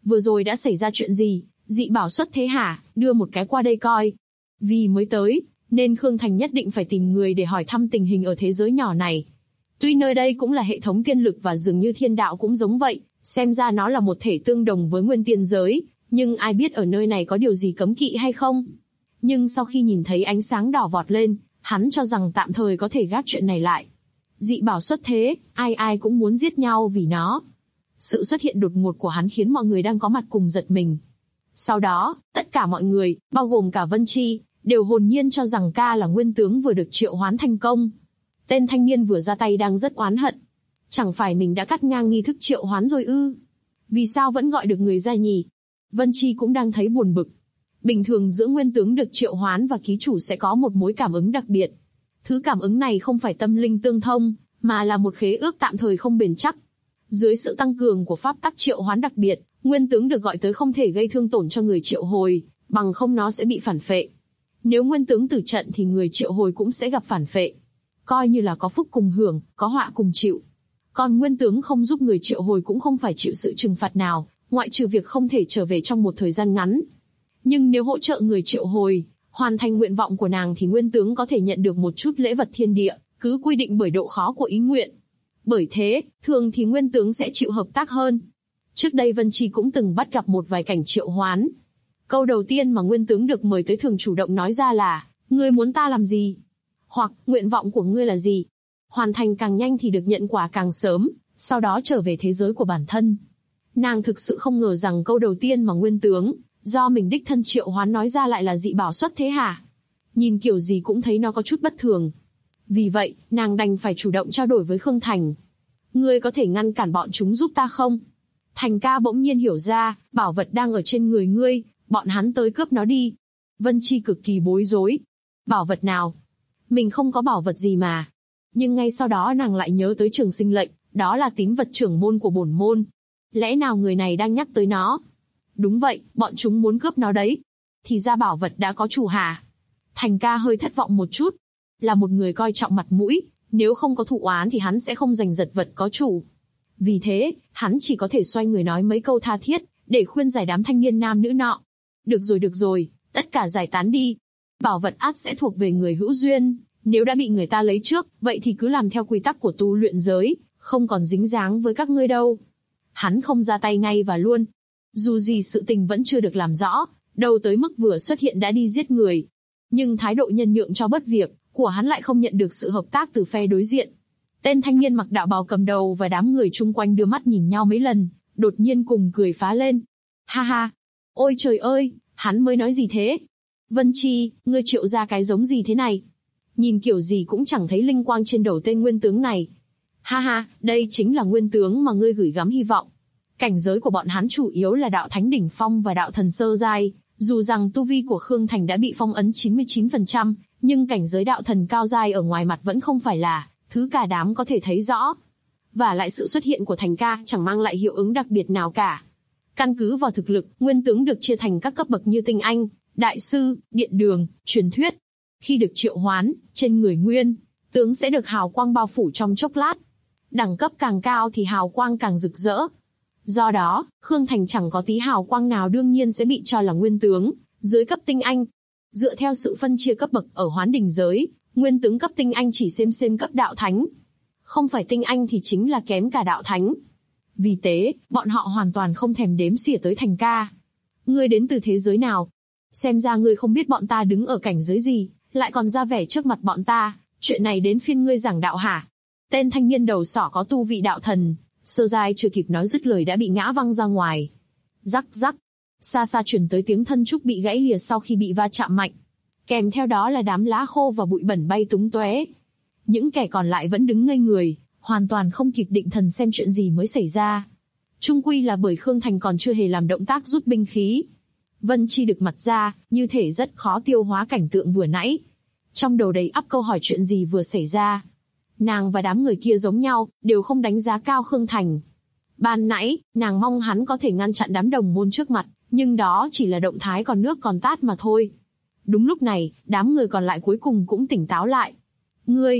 vừa rồi đã xảy ra chuyện gì, dị bảo xuất thế hả, đưa một cái qua đây coi. Vì mới tới, nên Khương Thành nhất định phải tìm người để hỏi thăm tình hình ở thế giới nhỏ này. Tuy nơi đây cũng là hệ thống tiên lực và dường như thiên đạo cũng giống vậy, xem ra nó là một thể tương đồng với nguyên tiên giới, nhưng ai biết ở nơi này có điều gì cấm kỵ hay không. Nhưng sau khi nhìn thấy ánh sáng đỏ vọt lên, hắn cho rằng tạm thời có thể gác chuyện này lại. Dị bảo xuất thế, ai ai cũng muốn giết nhau vì nó. Sự xuất hiện đột ngột của hắn khiến mọi người đang có mặt cùng giật mình. Sau đó, tất cả mọi người, bao gồm cả Vân Chi, đều hồn nhiên cho rằng ca là nguyên tướng vừa được triệu hoán thành công. Tên thanh niên vừa ra tay đang rất oán hận. Chẳng phải mình đã cắt ngang nghi thức triệu hoán rồi ư? Vì sao vẫn gọi được người ra nhỉ? Vân Chi cũng đang thấy buồn bực. Bình thường giữa nguyên tướng được triệu hoán và ký chủ sẽ có một mối cảm ứng đặc biệt. Thứ cảm ứng này không phải tâm linh tương thông, mà là một khế ước tạm thời không bền chắc. Dưới sự tăng cường của pháp tắc triệu hoán đặc biệt, nguyên tướng được gọi tới không thể gây thương tổn cho người triệu hồi, bằng không nó sẽ bị phản phệ. Nếu nguyên tướng tử trận thì người triệu hồi cũng sẽ gặp phản phệ. Coi như là có phúc cùng hưởng, có họa cùng chịu. Còn nguyên tướng không giúp người triệu hồi cũng không phải chịu sự trừng phạt nào, ngoại trừ việc không thể trở về trong một thời gian ngắn. Nhưng nếu hỗ trợ người triệu hồi, hoàn thành nguyện vọng của nàng thì nguyên tướng có thể nhận được một chút lễ vật thiên địa, cứ quy định bởi độ khó của ý nguyện. Bởi thế, thường thì nguyên tướng sẽ chịu hợp tác hơn. Trước đây Vân Chi cũng từng bắt gặp một vài cảnh triệu hoán. Câu đầu tiên mà nguyên tướng được mời tới thường chủ động nói ra là, ngươi muốn ta làm gì? Hoặc, nguyện vọng của ngươi là gì? Hoàn thành càng nhanh thì được nhận quả càng sớm, sau đó trở về thế giới của bản thân. Nàng thực sự không ngờ rằng câu đầu tiên mà nguyên tướng, do mình đích thân triệu hoán nói ra lại là dị bảo xuất thế hả? Nhìn kiểu gì cũng thấy nó có chút bất thường. Vì vậy, nàng đành phải chủ động trao đổi với Khương Thành. Ngươi có thể ngăn cản bọn chúng giúp ta không? Thành ca bỗng nhiên hiểu ra, bảo vật đang ở trên người ngươi, bọn hắn tới cướp nó đi. Vân Chi cực kỳ bối rối. Bảo vật nào? Mình không có bảo vật gì mà. Nhưng ngay sau đó nàng lại nhớ tới trường sinh lệnh, đó là tín vật trưởng môn của bổn môn. Lẽ nào người này đang nhắc tới nó? Đúng vậy, bọn chúng muốn cướp nó đấy. Thì ra bảo vật đã có chủ hả? Thành ca hơi thất vọng một chút. Là một người coi trọng mặt mũi, nếu không có thụ oán thì hắn sẽ không giành giật vật có chủ. Vì thế, hắn chỉ có thể xoay người nói mấy câu tha thiết, để khuyên giải đám thanh niên nam nữ nọ. Được rồi, tất cả giải tán đi. Bảo vật ắt sẽ thuộc về người hữu duyên, nếu đã bị người ta lấy trước, vậy thì cứ làm theo quy tắc của tu luyện giới, không còn dính dáng với các ngươi đâu. Hắn không ra tay ngay và luôn. Dù gì sự tình vẫn chưa được làm rõ, đâu tới mức vừa xuất hiện đã đi giết người. Nhưng thái độ nhân nhượng cho bất việc của hắn lại không nhận được sự hợp tác từ phe đối diện. Tên thanh niên mặc đạo bào cầm đầu và đám người chung quanh đưa mắt nhìn nhau mấy lần, đột nhiên cùng cười phá lên. Ha ha! Ôi trời ơi, hắn mới nói gì thế? Vân Chi, ngươi triệu ra cái giống gì thế này? Nhìn kiểu gì cũng chẳng thấy linh quang trên đầu tên nguyên tướng này. Ha ha, đây chính là nguyên tướng mà ngươi gửi gắm hy vọng. Cảnh giới của bọn hắn chủ yếu là đạo thánh đỉnh phong và đạo thần sơ giai, dù rằng tu vi của Khương Thành đã bị phong ấn 99%, nhưng cảnh giới đạo thần cao giai ở ngoài mặt vẫn không phải là thứ cả đám có thể thấy rõ. Và lại sự xuất hiện của Thành ca chẳng mang lại hiệu ứng đặc biệt nào cả. Căn cứ vào thực lực, nguyên tướng được chia thành các cấp bậc như tinh anh, đại sư, điện đường, truyền thuyết. Khi được triệu hoán, trên người nguyên tướng sẽ được hào quang bao phủ trong chốc lát. Đẳng cấp càng cao thì hào quang càng rực rỡ. Do đó, Khương Thành chẳng có tí hào quang nào đương nhiên sẽ bị cho là nguyên tướng, dưới cấp tinh anh. Dựa theo sự phân chia cấp bậc ở Hoán Đỉnh giới, nguyên tướng cấp tinh anh chỉ xem cấp đạo thánh. Không phải tinh anh thì chính là kém cả đạo thánh. Vì thế, bọn họ hoàn toàn không thèm đếm xỉa tới Thành ca. Ngươi đến từ thế giới nào? Xem ra ngươi không biết bọn ta đứng ở cảnh giới gì, lại còn ra vẻ trước mặt bọn ta, chuyện này đến phiên ngươi giảng đạo hả? Tên thanh niên đầu sỏ có tu vị đạo thần, sơ giai chưa kịp nói dứt lời đã bị ngã văng ra ngoài. Rắc rắc, xa xa truyền tới tiếng thân trúc bị gãy lìa sau khi bị va chạm mạnh. Kèm theo đó là đám lá khô và bụi bẩn bay túng tóe. Những kẻ còn lại vẫn đứng ngây người, hoàn toàn không kịp định thần xem chuyện gì mới xảy ra. Chung quy là bởi Khương Thành còn chưa hề làm động tác rút binh khí. Vân Chi được mặt ra, như thể rất khó tiêu hóa cảnh tượng vừa nãy. Trong đầu đầy ắp câu hỏi chuyện gì vừa xảy ra. Nàng và đám người kia giống nhau, đều không đánh giá cao Khương Thành. Ban nãy, nàng mong hắn có thể ngăn chặn đám đồng môn trước mặt, nhưng đó chỉ là động thái còn nước còn tát mà thôi. Đúng lúc này, đám người còn lại cuối cùng cũng tỉnh táo lại. Ngươi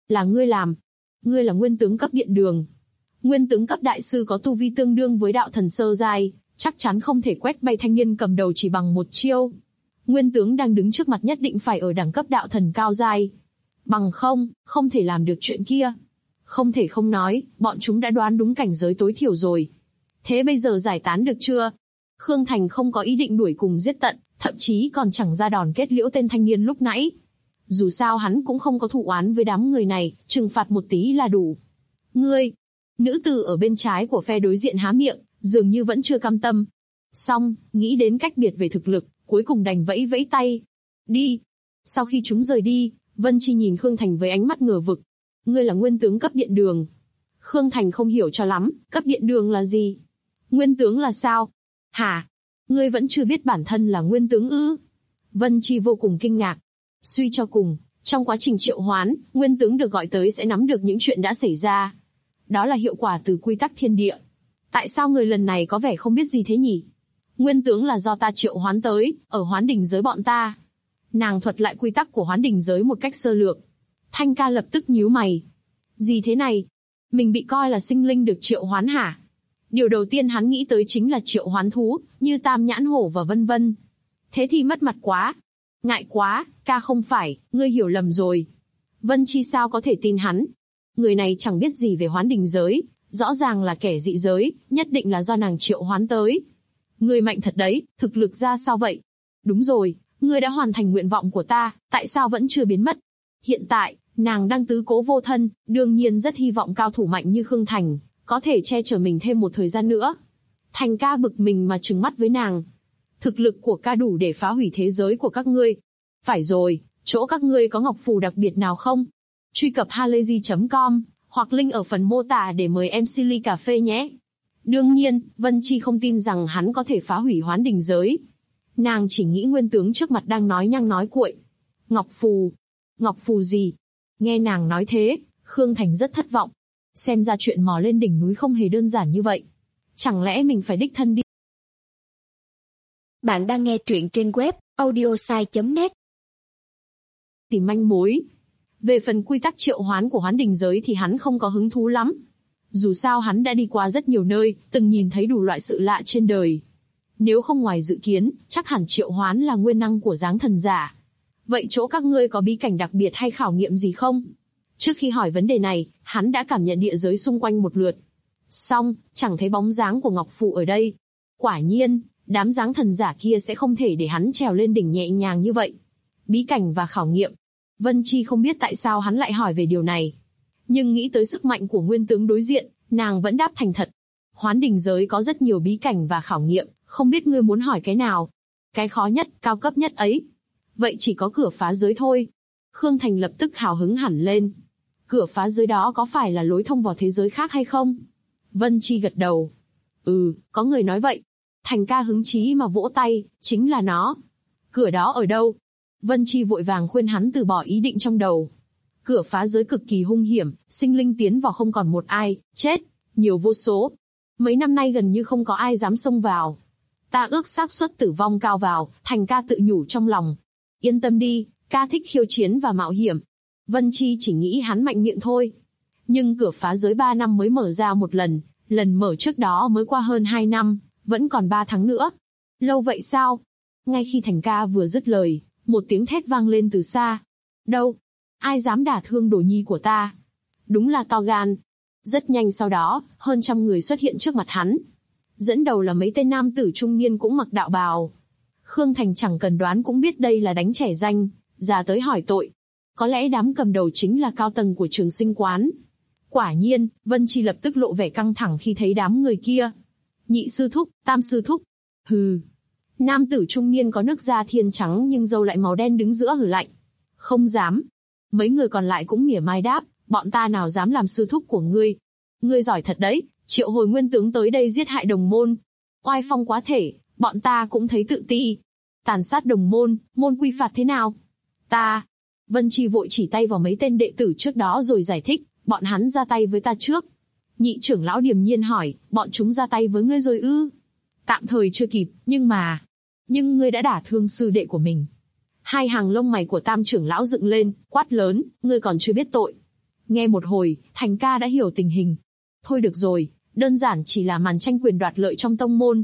làm. Ngươi là nguyên tướng cấp điện đường. Nguyên tướng cấp đại sư có tu vi tương đương với đạo thần sơ giai, chắc chắn không thể quét bay thanh niên cầm đầu chỉ bằng một chiêu. Nguyên tướng đang đứng trước mặt nhất định phải ở đẳng cấp đạo thần cao giai. Bằng không thể làm được chuyện kia. Không thể không nói, bọn chúng đã đoán đúng cảnh giới tối thiểu rồi. Thế bây giờ giải tán được chưa? Khương Thành không có ý định đuổi cùng giết tận, thậm chí còn chẳng ra đòn kết liễu tên thanh niên lúc nãy. Dù sao hắn cũng không có thù oán với đám người này, trừng phạt một tí là đủ. Ngươi! Nữ tử ở bên trái của phe đối diện há miệng, dường như vẫn chưa cam tâm. Xong, nghĩ đến cách biệt về thực lực, cuối cùng đành vẫy vẫy tay. Đi! Sau khi chúng rời đi, Vân Chi nhìn Khương Thành với ánh mắt ngờ vực. Ngươi là nguyên tướng cấp điện đường. Khương Thành không hiểu cho lắm, cấp điện đường là gì? Nguyên tướng là sao? Hả? Ngươi vẫn chưa biết bản thân là nguyên tướng ư? Vân Chi vô cùng kinh ngạc. Suy cho cùng, trong quá trình triệu hoán, nguyên tướng được gọi tới sẽ nắm được những chuyện đã xảy ra. Đó là hiệu quả từ quy tắc thiên địa. Tại sao người lần này có vẻ không biết gì thế nhỉ? Nguyên tướng là do ta triệu hoán tới, ở hoán đỉnh giới bọn ta. Nàng thuật lại quy tắc của hoán đỉnh giới một cách sơ lược. Thanh ca lập tức nhíu mày. Gì thế này? Mình bị coi là sinh linh được triệu hoán hả? Điều đầu tiên hắn nghĩ tới chính là triệu hoán thú, như tam nhãn hổ và vân vân. Thế thì mất mặt quá. Ngại quá, ca không phải, ngươi hiểu lầm rồi. Vân Chi sao có thể tin hắn? Người này chẳng biết gì về hoán đỉnh giới, rõ ràng là kẻ dị giới, nhất định là do nàng triệu hoán tới. Ngươi mạnh thật đấy, thực lực ra sao vậy? Đúng rồi, ngươi đã hoàn thành nguyện vọng của ta, tại sao vẫn chưa biến mất? Hiện tại, nàng đang tứ cố vô thân, đương nhiên rất hy vọng cao thủ mạnh như Khương Thành có thể che chở mình thêm một thời gian nữa. Thành ca bực mình mà trừng mắt với nàng. Thực lực của ca đủ để phá hủy thế giới của các ngươi. Phải rồi, chỗ các ngươi có ngọc phù đặc biệt nào không? Truy cập halayzi.com, hoặc link ở phần mô tả để mời MC ly cà phê nhé. Đương nhiên, Vân Chi không tin rằng hắn có thể phá hủy hoán đỉnh giới. Nàng chỉ nghĩ nguyên tướng trước mặt đang nói nhăng nói cuội. Ngọc phù? Ngọc phù gì? Nghe nàng nói thế, Khương Thành rất thất vọng. Xem ra chuyện mò lên đỉnh núi không hề đơn giản như vậy. Chẳng lẽ mình phải đích thân đi? Bạn đang nghe truyện trên web audiosai.net. Tìm manh mối. Về phần quy tắc triệu hoán của hoán đỉnh giới thì hắn không có hứng thú lắm. Dù sao hắn đã đi qua rất nhiều nơi, từng nhìn thấy đủ loại sự lạ trên đời. Nếu không ngoài dự kiến, chắc hẳn triệu hoán là nguyên năng của dáng thần giả. Vậy chỗ các ngươi có bí cảnh đặc biệt hay khảo nghiệm gì không? Trước khi hỏi vấn đề này, hắn đã cảm nhận địa giới xung quanh một lượt. Xong, chẳng thấy bóng dáng của Ngọc Phù ở đây. Quả nhiên, đám dáng thần giả kia sẽ không thể để hắn trèo lên đỉnh nhẹ nhàng như vậy. Bí cảnh và khảo nghiệm. Vân Chi không biết tại sao hắn lại hỏi về điều này. Nhưng nghĩ tới sức mạnh của nguyên tướng đối diện, nàng vẫn đáp thành thật. Hoán đỉnh giới có rất nhiều bí cảnh và khảo nghiệm, không biết ngươi muốn hỏi cái nào. Cái khó nhất, cao cấp nhất ấy. Vậy chỉ có cửa phá giới thôi. Khương Thành lập tức hào hứng hẳn lên. Cửa phá giới đó có phải là lối thông vào thế giới khác hay không? Vân Chi gật đầu. Có người nói vậy. Thành ca hứng chí mà vỗ tay, chính là nó. Cửa đó ở đâu? Vân Chi vội vàng khuyên hắn từ bỏ ý định trong đầu. Cửa phá giới cực kỳ hung hiểm, sinh linh tiến vào không còn một ai, chết, nhiều vô số. Mấy năm nay gần như không có ai dám xông vào. Ta ước xác suất tử vong cao vào, Thành ca tự nhủ trong lòng. Yên tâm đi, ca thích khiêu chiến và mạo hiểm. Vân Chi chỉ nghĩ hắn mạnh miệng thôi. Nhưng cửa phá giới 3 năm mới mở ra một lần, lần mở trước đó mới qua hơn 2 năm, vẫn còn 3 tháng nữa. Lâu vậy sao? Ngay khi Thành ca vừa dứt lời, một tiếng thét vang lên từ xa. Đâu? Ai dám đả thương đồ nhi của ta? Đúng là to gan. Rất nhanh sau đó, hơn trăm người xuất hiện trước mặt hắn. Dẫn đầu là mấy tên nam tử trung niên cũng mặc đạo bào. Khương Thành chẳng cần đoán cũng biết đây là đánh trẻ danh, ra tới hỏi tội. Có lẽ đám cầm đầu chính là cao tầng của Trường Sinh Quán. Quả nhiên, Vân Chi lập tức lộ vẻ căng thẳng khi thấy đám người kia. Nhị sư thúc, tam sư thúc. Hừ. Nam tử trung niên có nước da thiên trắng nhưng râu lại màu đen đứng giữa hử lạnh. Không dám. Mấy người còn lại cũng mỉa mai đáp, bọn ta nào dám làm sư thúc của ngươi. Ngươi giỏi thật đấy, triệu hồi nguyên tướng tới đây giết hại đồng môn. Oai phong quá thể, bọn ta cũng thấy tự ti. Tàn sát đồng môn, môn quy phạt thế nào? Ta. Vân Chi vội chỉ tay vào mấy tên đệ tử trước đó rồi giải thích, bọn hắn ra tay với ta trước. Nhị trưởng lão điềm nhiên hỏi, bọn chúng ra tay với ngươi rồi ư? Tạm thời chưa kịp, nhưng ngươi đã đả thương sư đệ của mình. Hai hàng lông mày của tam trưởng lão dựng lên, quát lớn, ngươi còn chưa biết tội. Nghe một hồi, Thành ca đã hiểu tình hình. Thôi được rồi, đơn giản chỉ là màn tranh quyền đoạt lợi trong tông môn.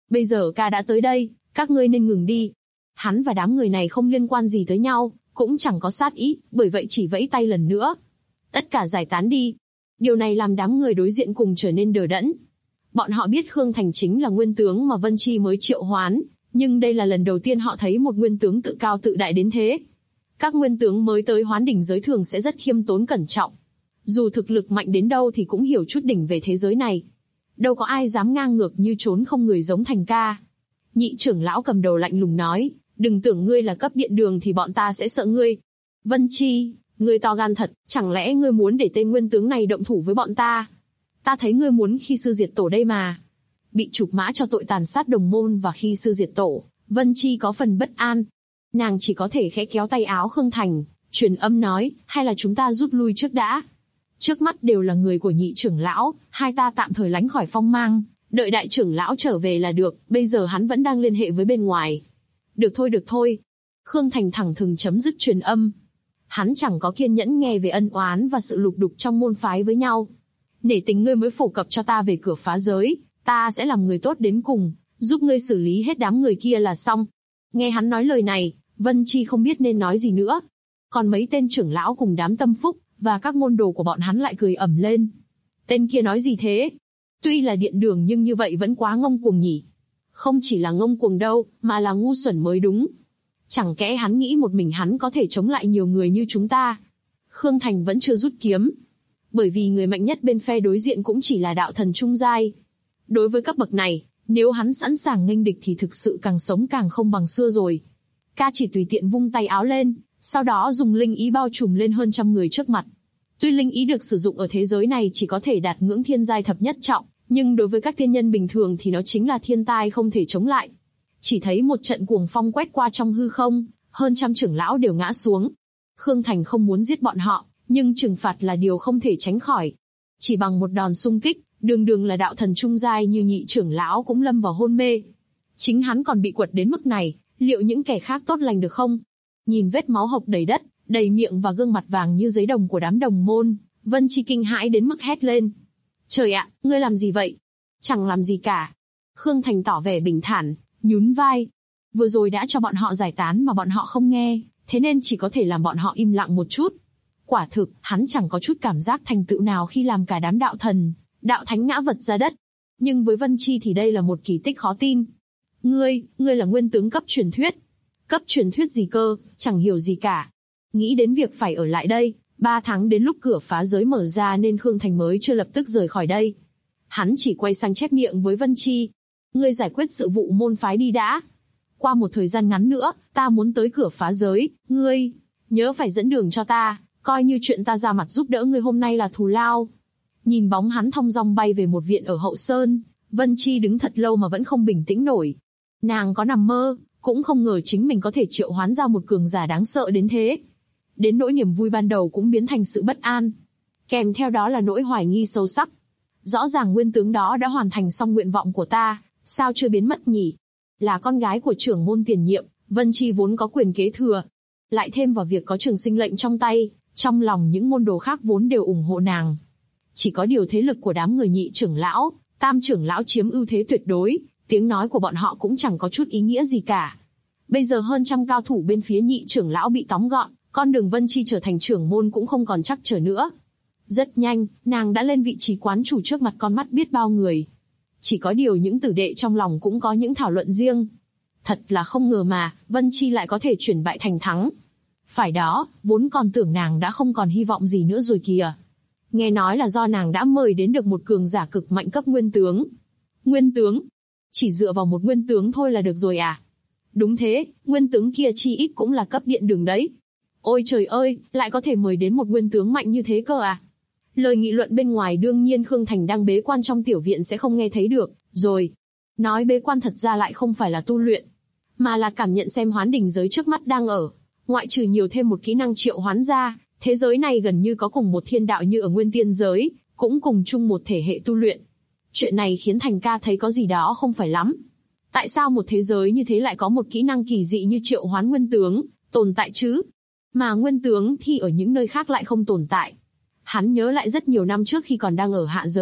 Bây giờ ca đã tới đây, các ngươi nên ngừng đi. Hắn và đám người này không liên quan gì tới nhau, cũng chẳng có sát ý, bởi vậy chỉ vẫy tay lần nữa. Tất cả giải tán đi. Điều này làm đám người đối diện cùng trở nên đờ đẫn. Bọn họ biết Khương Thành chính là nguyên tướng mà Vân Chi mới triệu hoán, nhưng đây là lần đầu tiên họ thấy một nguyên tướng tự cao tự đại đến thế. Các nguyên tướng mới tới hoán đỉnh giới thường sẽ rất khiêm tốn cẩn trọng. Dù thực lực mạnh đến đâu thì cũng hiểu chút đỉnh về thế giới này. Đâu có ai dám ngang ngược như trốn không người giống Thành ca. Nhị trưởng lão cầm đầu lạnh lùng nói, đừng tưởng ngươi là cấp điện đường thì bọn ta sẽ sợ ngươi. Vân Chi, ngươi to gan thật, chẳng lẽ ngươi muốn để tên nguyên tướng này động thủ với bọn ta? Ta thấy ngươi muốn khi sư diệt tổ đây mà. Bị trục mã cho tội tàn sát đồng môn và khi sư diệt tổ, Vân Chi có phần bất an. Nàng chỉ có thể khẽ kéo tay áo Khương Thành, truyền âm nói, hay là chúng ta rút lui trước đã. Trước mắt đều là người của nhị trưởng lão, hai ta tạm thời lánh khỏi phong mang, đợi đại trưởng lão trở về là được, bây giờ hắn vẫn đang liên hệ với bên ngoài. Được thôi. Khương Thành thẳng thừng chấm dứt truyền âm. Hắn chẳng có kiên nhẫn nghe về ân oán và sự lục đục trong môn phái với nhau. Nể tình ngươi mới phổ cập cho ta về cửa phá giới, ta sẽ làm người tốt đến cùng, giúp ngươi xử lý hết đám người kia là xong. Nghe hắn nói lời này, Vân Chi không biết nên nói gì nữa. Còn mấy tên trưởng lão cùng đám tâm phúc, và các môn đồ của bọn hắn lại cười ẩm lên. Tên kia nói gì thế? Tuy là điện đường nhưng như vậy vẫn quá ngông cuồng nhỉ. Không chỉ là ngông cuồng đâu, mà là ngu xuẩn mới đúng. Chẳng kẽ hắn nghĩ một mình hắn có thể chống lại nhiều người như chúng ta. Khương Thành vẫn chưa rút kiếm. Bởi vì người mạnh nhất bên phe đối diện cũng chỉ là đạo thần trung giai. Đối với cấp bậc này, nếu hắn sẵn sàng nghênh địch thì thực sự càng sống càng không bằng xưa rồi. Ca chỉ tùy tiện vung tay áo lên, sau đó dùng linh ý bao trùm lên hơn trăm người trước mặt. Tuy linh ý được sử dụng ở thế giới này chỉ có thể đạt ngưỡng thiên giai thập nhất trọng, nhưng đối với các tiên nhân bình thường thì nó chính là thiên tai không thể chống lại. Chỉ thấy một trận cuồng phong quét qua trong hư không, hơn trăm trưởng lão đều ngã xuống. Khương Thành không muốn giết bọn họ, nhưng trừng phạt là điều không thể tránh khỏi. Chỉ bằng một đòn xung kích, đường là đạo thần trung giai như nhị trưởng lão cũng lâm vào hôn mê. Chính hắn còn bị quật đến mức này, liệu những kẻ khác tốt lành được không? Nhìn vết máu hộc đầy đất, đầy miệng và gương mặt vàng như giấy đồng của đám đồng môn, Vân Chi kinh hãi đến mức hét lên. Trời ạ, ngươi làm gì vậy? Chẳng làm gì cả. Khương Thành tỏ vẻ bình thản, nhún vai. Vừa rồi đã cho bọn họ giải tán mà bọn họ không nghe, thế nên chỉ có thể làm bọn họ im lặng một chút. Quả thực, hắn chẳng có chút cảm giác thành tựu nào khi làm cả đám đạo thần, đạo thánh ngã vật ra đất. Nhưng với Vân Chi thì đây là một kỳ tích khó tin. Ngươi là nguyên tướng cấp truyền thuyết. Cấp truyền thuyết gì cơ, chẳng hiểu gì cả. Nghĩ đến việc phải ở lại đây, 3 tháng đến lúc cửa phá giới mở ra nên Khương Thành mới chưa lập tức rời khỏi đây. Hắn chỉ quay sang chép miệng với Vân Chi. Ngươi giải quyết sự vụ môn phái đi đã. Qua một thời gian ngắn nữa, ta muốn tới cửa phá giới, ngươi nhớ phải dẫn đường cho ta, coi như chuyện ta ra mặt giúp đỡ ngươi hôm nay là thù lao. Nhìn bóng hắn thong dong bay về một viện ở hậu sơn, Vân Chi đứng thật lâu mà vẫn không bình tĩnh nổi. Nàng có nằm mơ, cũng không ngờ chính mình có thể triệu hoán ra một cường giả đáng sợ đến thế. Đến nỗi niềm vui ban đầu cũng biến thành sự bất an. Kèm theo đó là nỗi hoài nghi sâu sắc. Rõ ràng nguyên tướng đó đã hoàn thành xong nguyện vọng của ta, sao chưa biến mất nhỉ? Là con gái của trưởng môn tiền nhiệm, Vân Chi vốn có quyền kế thừa. Lại thêm vào việc có trường sinh lệnh trong tay, trong lòng những môn đồ khác vốn đều ủng hộ nàng. Chỉ có điều thế lực của đám người nhị trưởng lão, tam trưởng lão chiếm ưu thế tuyệt đối, tiếng nói của bọn họ cũng chẳng có chút ý nghĩa gì cả. Bây giờ hơn trăm cao thủ bên phía nhị trưởng lão bị tóm gọn, con đường Vân Chi trở thành trưởng môn cũng không còn chắc trở nữa. Rất nhanh, nàng đã lên vị trí quán chủ trước mặt con mắt biết bao người. Chỉ có điều những tử đệ trong lòng cũng có những thảo luận riêng. Thật là không ngờ mà, Vân Chi lại có thể chuyển bại thành thắng. Phải đó, vốn còn tưởng nàng đã không còn hy vọng gì nữa rồi kìa. Nghe nói là do nàng đã mời đến được một cường giả cực mạnh cấp nguyên tướng. Nguyên tướng? Chỉ dựa vào một nguyên tướng thôi là được rồi à? Đúng thế, nguyên tướng kia chi ít cũng là cấp điện đường đấy. Ôi trời ơi, lại có thể mời đến một nguyên tướng mạnh như thế cơ à? Lời nghị luận bên ngoài đương nhiên Khương Thành đang bế quan trong tiểu viện sẽ không nghe thấy được, rồi. Nói bế quan thật ra lại không phải là tu luyện, mà là cảm nhận xem hoán đỉnh giới trước mắt đang ở. Ngoại trừ nhiều thêm một kỹ năng triệu hoán ra, thế giới này gần như có cùng một thiên đạo như ở nguyên tiên giới, cũng cùng chung một thể hệ tu luyện. Chuyện này khiến Thành ca thấy có gì đó không phải lắm. Tại sao một thế giới như thế lại có một kỹ năng kỳ dị như triệu hoán nguyên tướng tồn tại chứ? Mà nguyên tướng thì ở những nơi khác lại không tồn tại. Hắn nhớ lại rất nhiều năm trước khi còn đang ở hạ giới,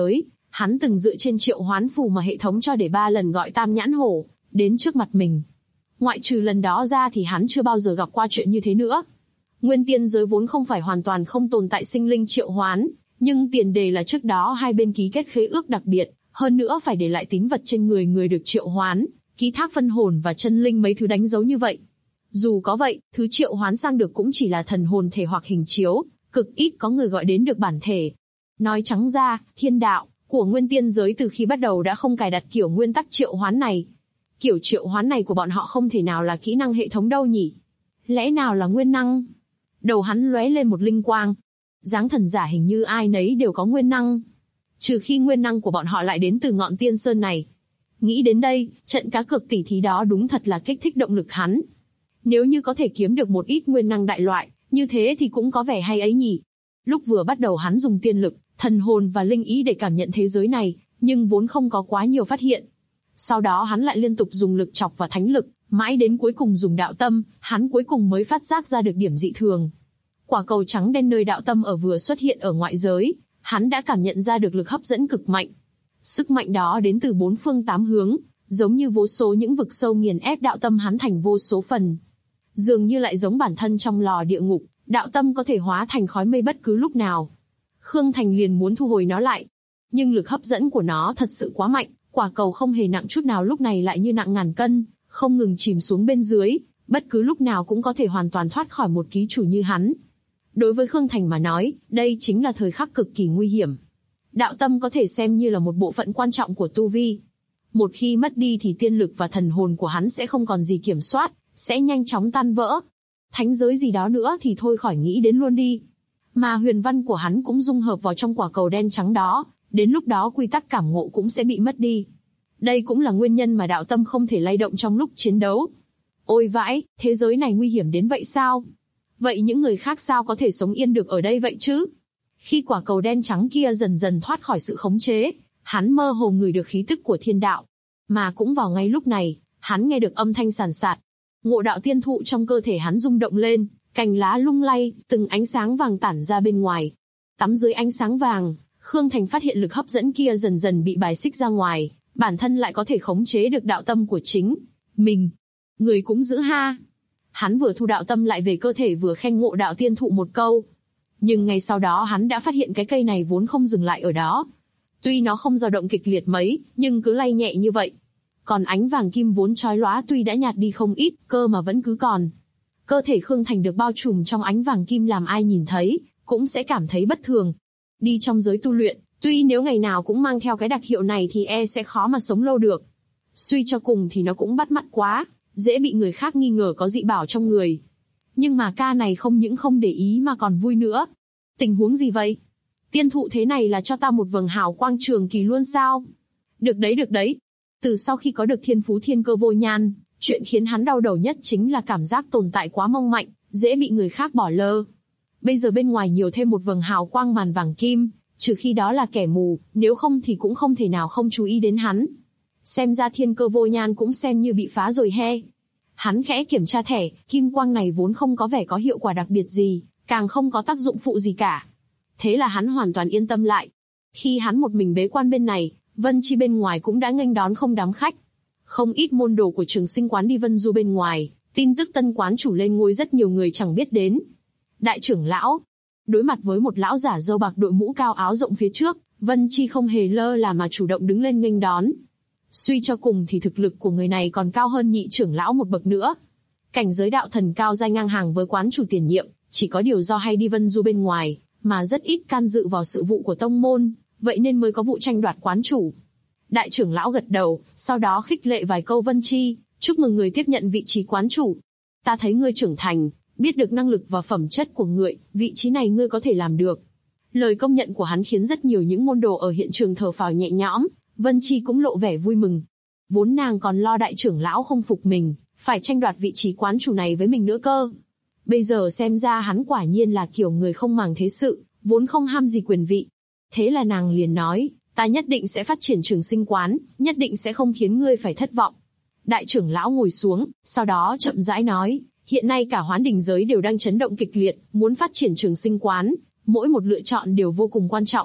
Hắn từng dựa trên triệu hoán phù mà hệ thống cho để 3 lần gọi Tam Nhãn Hổ đến trước mặt mình. Ngoại trừ lần đó ra thì hắn chưa bao giờ gặp qua chuyện như thế nữa. Nguyên tiên giới vốn không phải hoàn toàn không tồn tại sinh linh triệu hoán, nhưng tiền đề là trước đó hai bên ký kết khế ước đặc biệt, hơn nữa phải để lại tín vật trên người người được triệu hoán, ký thác phân hồn và chân linh mấy thứ đánh dấu như vậy. Dù có vậy, thứ triệu hoán sang được cũng chỉ là thần hồn thể hoặc hình chiếu, cực ít có người gọi đến được bản thể. Nói trắng ra, thiên đạo của nguyên tiên giới từ khi bắt đầu đã không cài đặt kiểu nguyên tắc triệu hoán này. Kiểu triệu hoán này của bọn họ không thể nào là kỹ năng hệ thống đâu nhỉ? Lẽ nào là nguyên năng? Đầu hắn lóe lên một linh quang. Dáng thần giả hình như ai nấy đều có nguyên năng. Trừ khi nguyên năng của bọn họ lại đến từ ngọn tiên sơn này. Nghĩ đến đây, trận cá cược tỉ thí đó đúng thật là kích thích động lực hắn. Nếu như có thể kiếm được một ít nguyên năng đại loại, như thế thì cũng có vẻ hay ấy nhỉ. Lúc vừa bắt đầu hắn dùng tiên lực, thần hồn và linh ý để cảm nhận thế giới này, nhưng vốn không có quá nhiều phát hiện. Sau đó hắn lại liên tục dùng lực chọc và thánh lực, mãi đến cuối cùng dùng đạo tâm, hắn cuối cùng mới phát giác ra được điểm dị thường. Quả cầu trắng đen nơi đạo tâm ở vừa xuất hiện ở ngoại giới, hắn đã cảm nhận ra được lực hấp dẫn cực mạnh. Sức mạnh đó đến từ 4 phương 8 hướng, giống như vô số những vực sâu nghiền ép đạo tâm hắn thành vô số phần. Dường như lại giống bản thân trong lò địa ngục, đạo tâm có thể hóa thành khói mây bất cứ lúc nào. Khương Thành liền muốn thu hồi nó lại. Nhưng lực hấp dẫn của nó thật sự quá mạnh, quả cầu không hề nặng chút nào lúc này lại như nặng ngàn cân, không ngừng chìm xuống bên dưới, bất cứ lúc nào cũng có thể hoàn toàn thoát khỏi một ký chủ như hắn. Đối với Khương Thành mà nói, đây chính là thời khắc cực kỳ nguy hiểm. Đạo tâm có thể xem như là một bộ phận quan trọng của tu vi. Một khi mất đi thì tiên lực và thần hồn của hắn sẽ không còn gì kiểm soát, sẽ nhanh chóng tan vỡ. Thánh giới gì đó nữa thì thôi khỏi nghĩ đến luôn đi. Mà huyền văn của hắn cũng dung hợp vào trong quả cầu đen trắng đó, đến lúc đó quy tắc cảm ngộ cũng sẽ bị mất đi. Đây cũng là nguyên nhân mà đạo tâm không thể lay động trong lúc chiến đấu. Ôi vãi, thế giới này nguy hiểm đến vậy sao? Vậy những người khác sao có thể sống yên được ở đây vậy chứ? Khi quả cầu đen trắng kia dần dần thoát khỏi sự khống chế, hắn mơ hồ ngửi được khí tức của thiên đạo. Mà cũng vào ngay lúc này, hắn nghe được âm thanh sàn sạt. Ngộ đạo tiên thụ trong cơ thể hắn rung động lên, cành lá lung lay, từng ánh sáng vàng tản ra bên ngoài. Tắm dưới ánh sáng vàng, Khương Thành phát hiện lực hấp dẫn kia dần dần bị bài xích ra ngoài, bản thân lại có thể khống chế được đạo tâm của chính mình. Người cũng giữ ha. Hắn vừa thu đạo tâm lại về cơ thể vừa khen ngộ đạo tiên thụ một câu. Nhưng ngay sau đó hắn đã phát hiện cái cây này vốn không dừng lại ở đó. Tuy nó không dao động kịch liệt mấy, nhưng cứ lay nhẹ như vậy. Còn ánh vàng kim vốn chói lóa tuy đã nhạt đi không ít, cơ mà vẫn cứ còn. Cơ thể Khương Thành được bao trùm trong ánh vàng kim làm ai nhìn thấy, cũng sẽ cảm thấy bất thường. Đi trong giới tu luyện, tuy nếu ngày nào cũng mang theo cái đặc hiệu này thì sẽ khó mà sống lâu được. Suy cho cùng thì nó cũng bắt mắt quá, dễ bị người khác nghi ngờ có dị bảo trong người. Nhưng mà ca này không những không để ý mà còn vui nữa. Tình huống gì vậy? Tiên thụ thế này là cho ta một vầng hào quang trường kỳ luôn sao? Được đấy được đấy. Từ sau khi có được thiên phú thiên cơ vô nhan, chuyện khiến hắn đau đầu nhất chính là cảm giác tồn tại quá mong mạnh, dễ bị người khác bỏ lơ. Bây giờ bên ngoài nhiều thêm một vầng hào quang màn vàng kim, trừ khi đó là kẻ mù, nếu không thì cũng không thể nào không chú ý đến hắn. Xem ra thiên cơ vô nhan cũng xem như bị phá rồi he. Hắn khẽ kiểm tra thẻ, kim quang này vốn không có vẻ có hiệu quả đặc biệt gì, càng không có tác dụng phụ gì cả. Thế là hắn hoàn toàn yên tâm lại. Khi hắn một mình bế quan bên này, Vân Chi bên ngoài cũng đã nghênh đón không đám khách. Không ít môn đồ của Trường Sinh quán đi Vân Du bên ngoài, tin tức tân quán chủ lên ngôi rất nhiều người chẳng biết đến. Đại trưởng lão, đối mặt với một lão giả râu bạc đội mũ cao áo rộng phía trước, Vân Chi không hề lơ là mà chủ động đứng lên nghênh đón. Suy cho cùng thì thực lực của người này còn cao hơn nhị trưởng lão một bậc nữa. Cảnh giới đạo thần cao giai ngang hàng với quán chủ tiền nhiệm, chỉ có điều do hay đi Vân Du bên ngoài, mà rất ít can dự vào sự vụ của tông môn, vậy nên mới có vụ tranh đoạt quán chủ. Đại trưởng lão gật đầu, sau đó khích lệ vài câu Vân Chi, chúc mừng người tiếp nhận vị trí quán chủ. Ta thấy ngươi trưởng thành, biết được năng lực và phẩm chất của ngươi, vị trí này ngươi có thể làm được. Lời công nhận của hắn khiến rất nhiều những môn đồ ở hiện trường thở phào nhẹ nhõm, Vân Chi cũng lộ vẻ vui mừng. Vốn nàng còn lo đại trưởng lão không phục mình, phải tranh đoạt vị trí quán chủ này với mình nữa cơ. Bây giờ xem ra hắn quả nhiên là kiểu người không màng thế sự, vốn không ham gì quyền vị. Thế là nàng liền nói, ta nhất định sẽ phát triển Trường Sinh quán, nhất định sẽ không khiến ngươi phải thất vọng. Đại trưởng lão ngồi xuống, sau đó chậm rãi nói, hiện nay cả Hoán Đỉnh giới đều đang chấn động kịch liệt, muốn phát triển Trường Sinh quán, mỗi một lựa chọn đều vô cùng quan trọng.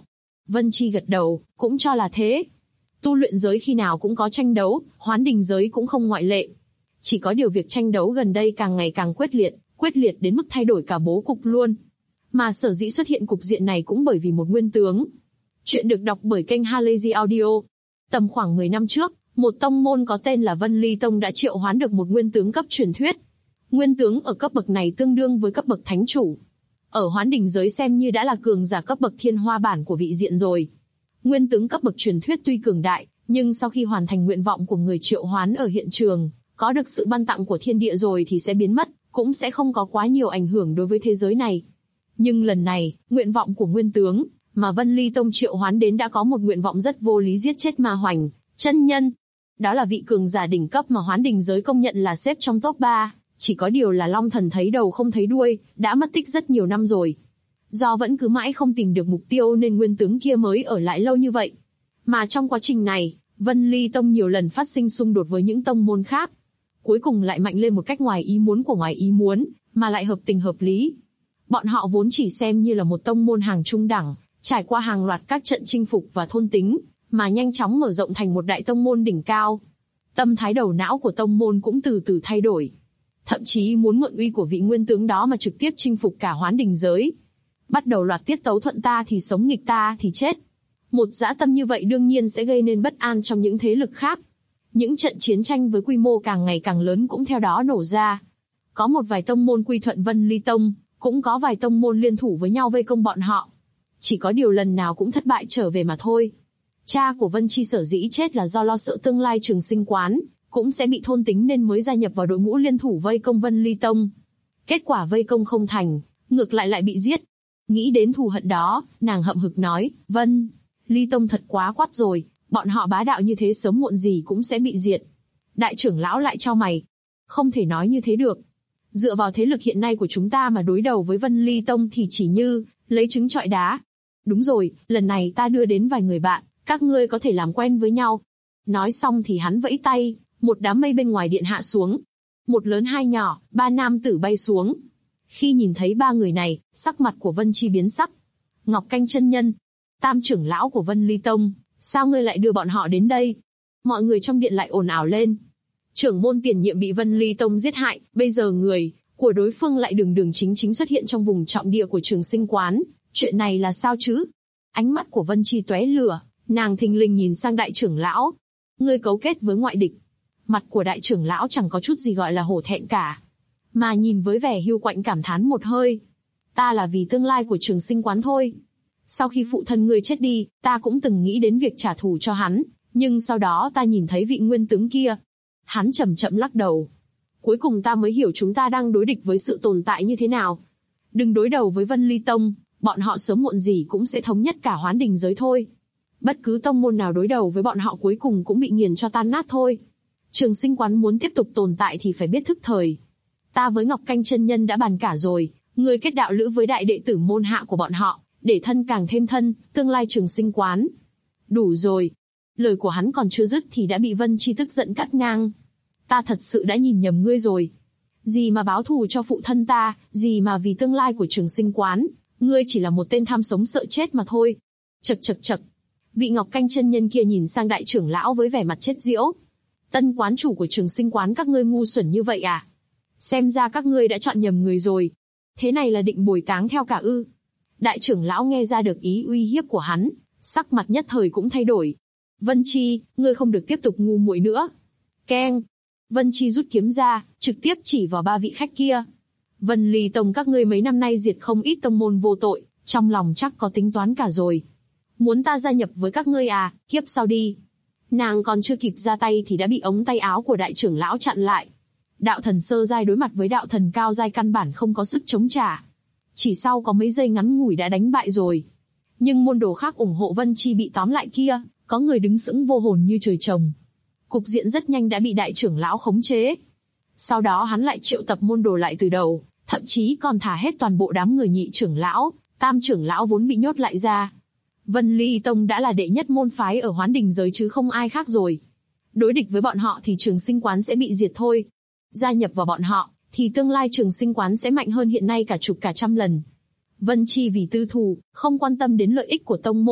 Vân Chi gật đầu, cũng cho là thế. Tu luyện giới khi nào cũng có tranh đấu, Hoán Đình giới cũng không ngoại lệ. Chỉ có điều việc tranh đấu gần đây càng ngày càng quyết liệt đến mức thay đổi cả bố cục luôn. Mà sở dĩ xuất hiện cục diện này cũng bởi vì một nguyên tướng. Chuyện được đọc bởi kênh Halazy Audio. Tầm khoảng 10 năm trước, một tông môn có tên là Vân Ly Tông đã triệu hoán được một nguyên tướng cấp truyền thuyết. Nguyên tướng ở cấp bậc này tương đương với cấp bậc thánh chủ. Ở Hoán Đình giới xem như đã là cường giả cấp bậc thiên hoa bản của vị diện rồi. Nguyên tướng cấp bậc truyền thuyết tuy cường đại, nhưng sau khi hoàn thành nguyện vọng của người triệu hoán ở hiện trường, có được sự ban tặng của thiên địa rồi thì sẽ biến mất, cũng sẽ không có quá nhiều ảnh hưởng đối với thế giới này. Nhưng lần này, nguyện vọng của nguyên tướng mà Vân Ly Tông triệu hoán đến đã có một nguyện vọng rất vô lý, giết chết Ma Hoành chân nhân. Đó là vị cường giả đỉnh cấp mà Hoán Đình giới công nhận là xếp trong top 3, chỉ có điều là Long Thần thấy đầu không thấy đuôi, đã mất tích rất nhiều năm rồi. Do vẫn cứ mãi không tìm được mục tiêu nên nguyên tướng kia mới ở lại lâu như vậy. Mà trong quá trình này, Vân Ly Tông nhiều lần phát sinh xung đột với những tông môn khác. Cuối cùng lại mạnh lên một cách ngoài ý muốn của ngoài ý muốn, mà lại hợp tình hợp lý. Bọn họ vốn chỉ xem như là một tông môn hàng trung đẳng, trải qua hàng loạt các trận chinh phục và thôn tính, mà nhanh chóng mở rộng thành một đại tông môn đỉnh cao. Tâm thái đầu não của tông môn cũng từ từ thay đổi. Thậm chí muốn mượn uy của vị nguyên tướng đó mà trực tiếp chinh phục cả Hoán Đình giới. Bắt đầu loạt tiết tấu thuận ta thì sống, nghịch ta thì chết. Một dã tâm như vậy đương nhiên sẽ gây nên bất an trong những thế lực khác. Những trận chiến tranh với quy mô càng ngày càng lớn cũng theo đó nổ ra. Có một vài tông môn quy thuận Vân Ly Tông, cũng có vài tông môn liên thủ với nhau vây công bọn họ. Chỉ có điều lần nào cũng thất bại trở về mà thôi. Cha của Vân Chi sở dĩ chết là do lo sợ tương lai Trường Sinh Quán cũng sẽ bị thôn tính nên mới gia nhập vào đội ngũ liên thủ vây công Vân Ly Tông. Kết quả vây công không thành, ngược lại bị giết. Nghĩ đến thù hận đó, nàng hậm hực nói, Vân Ly Tông thật quá quát rồi, bọn họ bá đạo như thế sớm muộn gì cũng sẽ bị diệt. Đại trưởng lão lại chau mày. Không thể nói như thế được. Dựa vào thế lực hiện nay của chúng ta mà đối đầu với Vân Ly Tông thì chỉ như lấy trứng trọi đá. Đúng rồi, lần này ta đưa đến vài người bạn, các ngươi có thể làm quen với nhau. Nói xong thì hắn vẫy tay, một đám mây bên ngoài điện hạ xuống. Một lớn hai nhỏ, ba nam tử bay xuống. Khi nhìn thấy ba người này, sắc mặt của Vân Chi biến sắc. Ngọc Canh chân nhân, tam trưởng lão của Vân Ly Tông, sao ngươi lại đưa bọn họ đến đây? Mọi người trong điện lại ồn ào lên. Trưởng môn tiền nhiệm bị Vân Ly Tông giết hại, bây giờ người của đối phương lại đường chính xuất hiện trong vùng trọng địa của Trường Sinh Quán. Chuyện này là sao chứ? Ánh mắt của Vân Chi tóe lửa, nàng thình lình nhìn sang đại trưởng lão. Ngươi cấu kết với ngoại địch. Mặt của đại trưởng lão chẳng có chút gì gọi là hổ thẹn cả, mà nhìn với vẻ hiu quạnh cảm thán một hơi. Ta là vì tương lai của Trường Sinh Quán thôi. Sau khi phụ thân ngươi chết đi, ta cũng từng nghĩ đến việc trả thù cho hắn, nhưng sau đó ta nhìn thấy vị nguyên tướng kia. Hắn chậm chậm lắc đầu. Cuối cùng ta mới hiểu chúng ta đang đối địch với sự tồn tại như thế nào. Đừng đối đầu với Vân Ly Tông, bọn họ sớm muộn gì cũng sẽ thống nhất cả Hoán Đình giới thôi. Bất cứ tông môn nào đối đầu với bọn họ cuối cùng cũng bị nghiền cho tan nát thôi. Trường Sinh Quán muốn tiếp tục tồn tại thì phải biết thức thời. Ta với Ngọc Canh chân nhân đã bàn cả rồi, ngươi kết đạo lữ với đại đệ tử môn hạ của bọn họ, để thân càng thêm thân, tương lai Trường Sinh Quán. Đủ rồi. Lời của hắn còn chưa dứt thì đã bị Vân Chi tức giận cắt ngang. Ta thật sự đã nhìn nhầm ngươi rồi. Gì mà báo thù cho phụ thân ta, gì mà vì tương lai của Trường Sinh Quán, ngươi chỉ là một tên tham sống sợ chết mà thôi. Chậc. Vị Ngọc Canh chân nhân kia nhìn sang đại trưởng lão với vẻ mặt chết diễu. Tân quán chủ của Trường Sinh Quán các ngươi ngu xuẩn như vậy à? Xem ra các ngươi đã chọn nhầm người rồi. Thế này là định bồi táng theo cả ư? Đại trưởng lão nghe ra được ý uy hiếp của hắn, sắc mặt nhất thời cũng thay đổi. Vân Chi, ngươi không được tiếp tục ngu muội nữa. Keng. Vân Chi rút kiếm ra, trực tiếp chỉ vào ba vị khách kia. Vân Ly Tông các ngươi mấy năm nay diệt không ít tông môn vô tội, trong lòng chắc có tính toán cả rồi. Muốn ta gia nhập với các ngươi à, kiếp sau đi. Nàng còn chưa kịp ra tay thì đã bị ống tay áo của đại trưởng lão chặn lại. Đạo thần sơ giai đối mặt với đạo thần cao giai căn bản không có sức chống trả. Chỉ sau có mấy giây ngắn ngủi đã đánh bại rồi. Nhưng môn đồ khác ủng hộ Vân Chi bị tóm lại kia, có người đứng sững vô hồn như trời trồng. Cục diện rất nhanh đã bị đại trưởng lão khống chế. Sau đó hắn lại triệu tập môn đồ lại từ đầu, thậm chí còn thả hết toàn bộ đám người nhị trưởng lão, tam trưởng lão vốn bị nhốt lại ra. Vân Ly Tông đã là đệ nhất môn phái ở Hoán Đình giới chứ không ai khác rồi. Đối địch với bọn họ thì Trường Sinh Quán sẽ bị diệt thôi. Gia nhập vào bọn họ, thì tương lai Trường Sinh Quán sẽ mạnh hơn hiện nay cả chục cả trăm lần. Vân Chi vì tư thù, không quan tâm đến lợi ích của tông môn,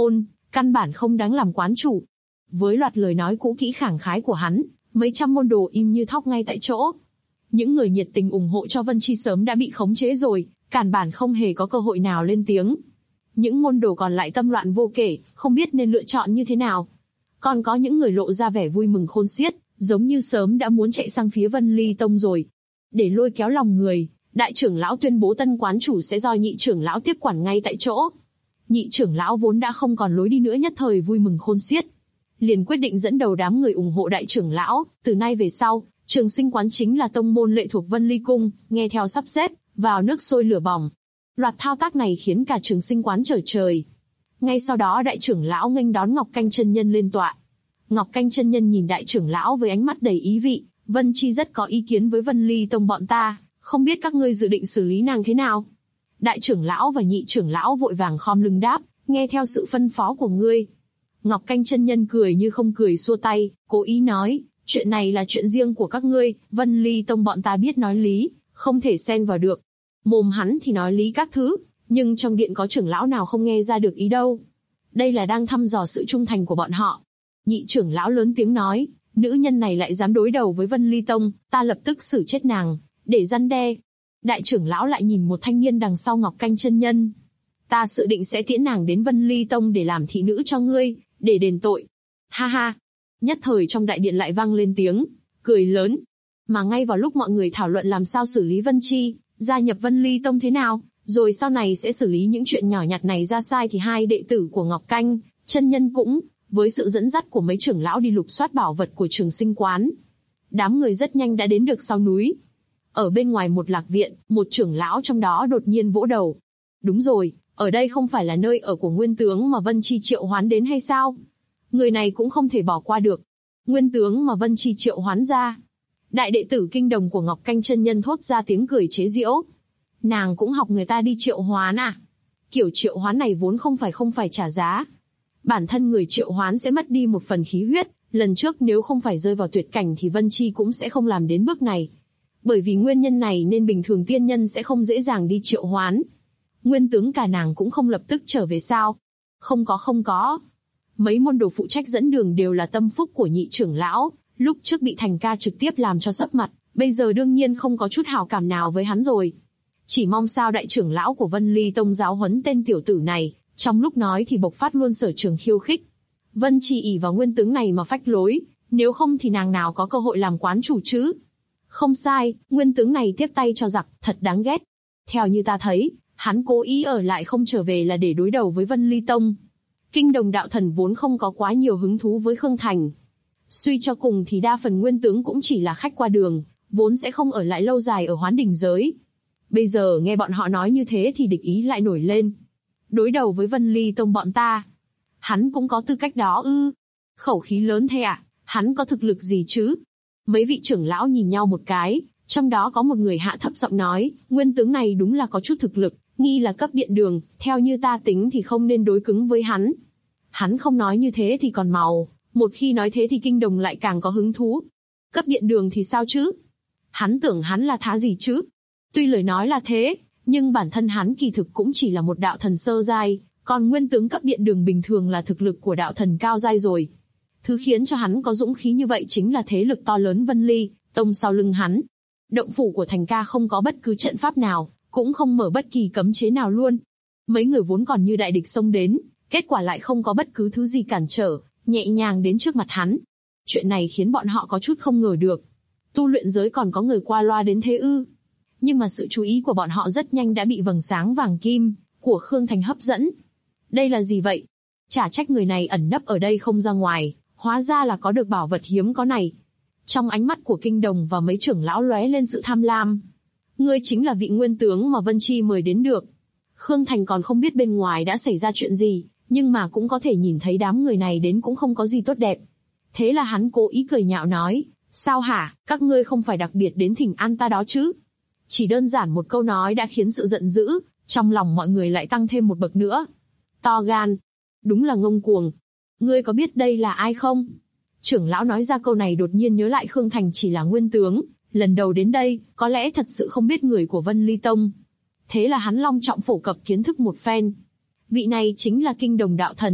căn bản không đáng làm quán chủ. Với loạt lời nói cũ kỹ khẳng khái của hắn, mấy trăm môn đồ im như thóc ngay tại chỗ. Những người nhiệt tình ủng hộ cho Vân Chi sớm đã bị khống chế rồi, căn bản không hề có cơ hội nào lên tiếng. Những môn đồ còn lại tâm loạn vô kể, không biết nên lựa chọn như thế nào. Còn có những người lộ ra vẻ vui mừng khôn xiết, giống như sớm đã muốn chạy sang phía Vân Ly Tông rồi. Để lôi kéo lòng người, đại trưởng lão tuyên bố tân quán chủ sẽ do nhị trưởng lão tiếp quản ngay tại chỗ. Nhị trưởng lão vốn đã không còn lối đi nữa nhất thời vui mừng khôn xiết. Liền quyết định dẫn đầu đám người ủng hộ đại trưởng lão, từ nay về sau, Trường Sinh quán chính là tông môn lệ thuộc Vân Ly Cung, nghe theo sắp xếp, vào nước sôi lửa bỏng. Loạt thao tác này khiến cả Trường Sinh quán trở trời. Ngay sau đó đại trưởng lão nghênh đón Ngọc Canh chân nhân lên tọa. Ngọc Canh chân nhân nhìn đại trưởng lão với ánh mắt đầy ý vị, Vân Chi rất có ý kiến với Vân Ly Tông bọn ta, không biết các ngươi dự định xử lý nàng thế nào? Đại trưởng lão và nhị trưởng lão vội vàng khom lưng đáp, nghe theo sự phân phó của ngươi. Ngọc Canh chân nhân cười như không cười xua tay, cố ý nói, chuyện này là chuyện riêng của các ngươi, Vân Ly Tông bọn ta biết nói lý, không thể xen vào được. Mồm hắn thì nói lý các thứ, nhưng trong điện có trưởng lão nào không nghe ra được ý đâu. Đây là đang thăm dò sự trung thành của bọn họ. Nhị trưởng lão lớn tiếng nói, nữ nhân này lại dám đối đầu với Vân Ly Tông, ta lập tức xử chết nàng, để răn đe. Đại trưởng lão lại nhìn một thanh niên đằng sau Ngọc Canh chân nhân. Ta dự định sẽ tiễn nàng đến Vân Ly Tông để làm thị nữ cho ngươi, để đền tội. Ha ha. Nhất thời trong đại điện lại vang lên tiếng cười lớn. Mà ngay vào lúc mọi người thảo luận làm sao xử lý Vân Chi, gia nhập Vân Ly Tông thế nào, rồi sau này sẽ xử lý những chuyện nhỏ nhặt này ra sai, thì hai đệ tử của Ngọc Canh chân nhân cũng, với sự dẫn dắt của mấy trưởng lão đi lục soát bảo vật của Trường Sinh quán. Đám người rất nhanh đã đến được sau núi. Ở bên ngoài một lạc viện, một trưởng lão trong đó đột nhiên vỗ đầu. Đúng rồi, ở đây không phải là nơi ở của nguyên tướng mà Vân Chi triệu hoán đến hay sao? Người này cũng không thể bỏ qua được. Nguyên tướng mà Vân Chi triệu hoán ra. Đại đệ tử kinh đồng của Ngọc Canh chân nhân thốt ra tiếng cười chế giễu. Nàng cũng học người ta đi triệu hoán à? Kiểu triệu hoán này vốn không phải trả giá. Bản thân người triệu hoán sẽ mất đi một phần khí huyết, lần trước nếu không phải rơi vào tuyệt cảnh thì Vân Chi cũng sẽ không làm đến bước này. Bởi vì nguyên nhân này nên bình thường tiên nhân sẽ không dễ dàng đi triệu hoán. Nguyên tướng cả nàng cũng không lập tức trở về sao? Không có. Mấy môn đồ phụ trách dẫn đường đều là tâm phúc của nhị trưởng lão, lúc trước bị Thành ca trực tiếp làm cho sấp mặt, bây giờ đương nhiên không có chút hảo cảm nào với hắn rồi. Chỉ mong sao đại trưởng lão của Vân Ly Tông giáo huấn tên tiểu tử này, trong lúc nói thì bộc phát luôn sở trường khiêu khích. Vân Chi ỷ vào nguyên tướng này mà phách lối, nếu không thì nàng nào có cơ hội làm quán chủ chứ? Không sai, nguyên tướng này tiếp tay cho giặc, thật đáng ghét. Theo như ta thấy, hắn cố ý ở lại không trở về là để đối đầu với Vân Ly Tông. Kinh đồng đạo thần vốn không có quá nhiều hứng thú với Khương Thành. Suy cho cùng thì đa phần nguyên tướng cũng chỉ là khách qua đường, vốn sẽ không ở lại lâu dài ở Hoán Đỉnh giới. Bây giờ nghe bọn họ nói như thế thì địch ý lại nổi lên. Đối đầu với Vân Ly Tông bọn ta. Hắn cũng có tư cách đó ư? Khẩu khí lớn thế ạ, hắn có thực lực gì chứ? Mấy vị trưởng lão nhìn nhau một cái, trong đó có một người hạ thấp giọng nói, nguyên tướng này đúng là có chút thực lực, nghi là cấp điện đường, theo như ta tính thì không nên đối cứng với hắn. Hắn không nói như thế thì còn màu, một khi nói thế thì kinh đồng lại càng có hứng thú. Cấp điện đường thì sao chứ? Hắn tưởng hắn là thá gì chứ? Tuy lời nói là thế, nhưng bản thân hắn kỳ thực cũng chỉ là một đạo thần sơ giai, còn nguyên tướng cấp điện đường bình thường là thực lực của đạo thần cao giai rồi. Thứ khiến cho hắn có dũng khí như vậy chính là thế lực to lớn Vân Ly Tông sau lưng hắn. Động phủ của Thành ca không có bất cứ trận pháp nào, cũng không mở bất kỳ cấm chế nào luôn. Mấy người vốn còn như đại địch xông đến, kết quả lại không có bất cứ thứ gì cản trở, nhẹ nhàng đến trước mặt hắn. Chuyện này khiến bọn họ có chút không ngờ được. Tu luyện giới còn có người qua loa đến thế ư? Nhưng mà sự chú ý của bọn họ rất nhanh đã bị vầng sáng vàng kim của Khương Thành hấp dẫn. Đây là gì vậy? Chả trách người này ẩn nấp ở đây không ra ngoài, hóa ra là có được bảo vật hiếm có này. Trong ánh mắt của kinh đồng và mấy trưởng lão lóe lên sự tham lam. Ngươi chính là vị nguyên tướng mà Vân Chi mời đến được. Khương Thành còn không biết bên ngoài đã xảy ra chuyện gì, nhưng mà cũng có thể nhìn thấy đám người này đến cũng không có gì tốt đẹp. Thế là hắn cố ý cười nhạo nói, sao hả, các ngươi không phải đặc biệt đến thỉnh an ta đó chứ? Chỉ đơn giản một câu nói đã khiến sự giận dữ trong lòng mọi người lại tăng thêm một bậc nữa. To gan, đúng là ngông cuồng. Ngươi có biết đây là ai không? Trưởng lão nói ra câu này đột nhiên nhớ lại Khương Thành chỉ là nguyên tướng, lần đầu đến đây, có lẽ thật sự không biết người của Vân Ly Tông. Thế là hắn long trọng phổ cập kiến thức một phen. Vị này chính là kinh đồng đạo thần,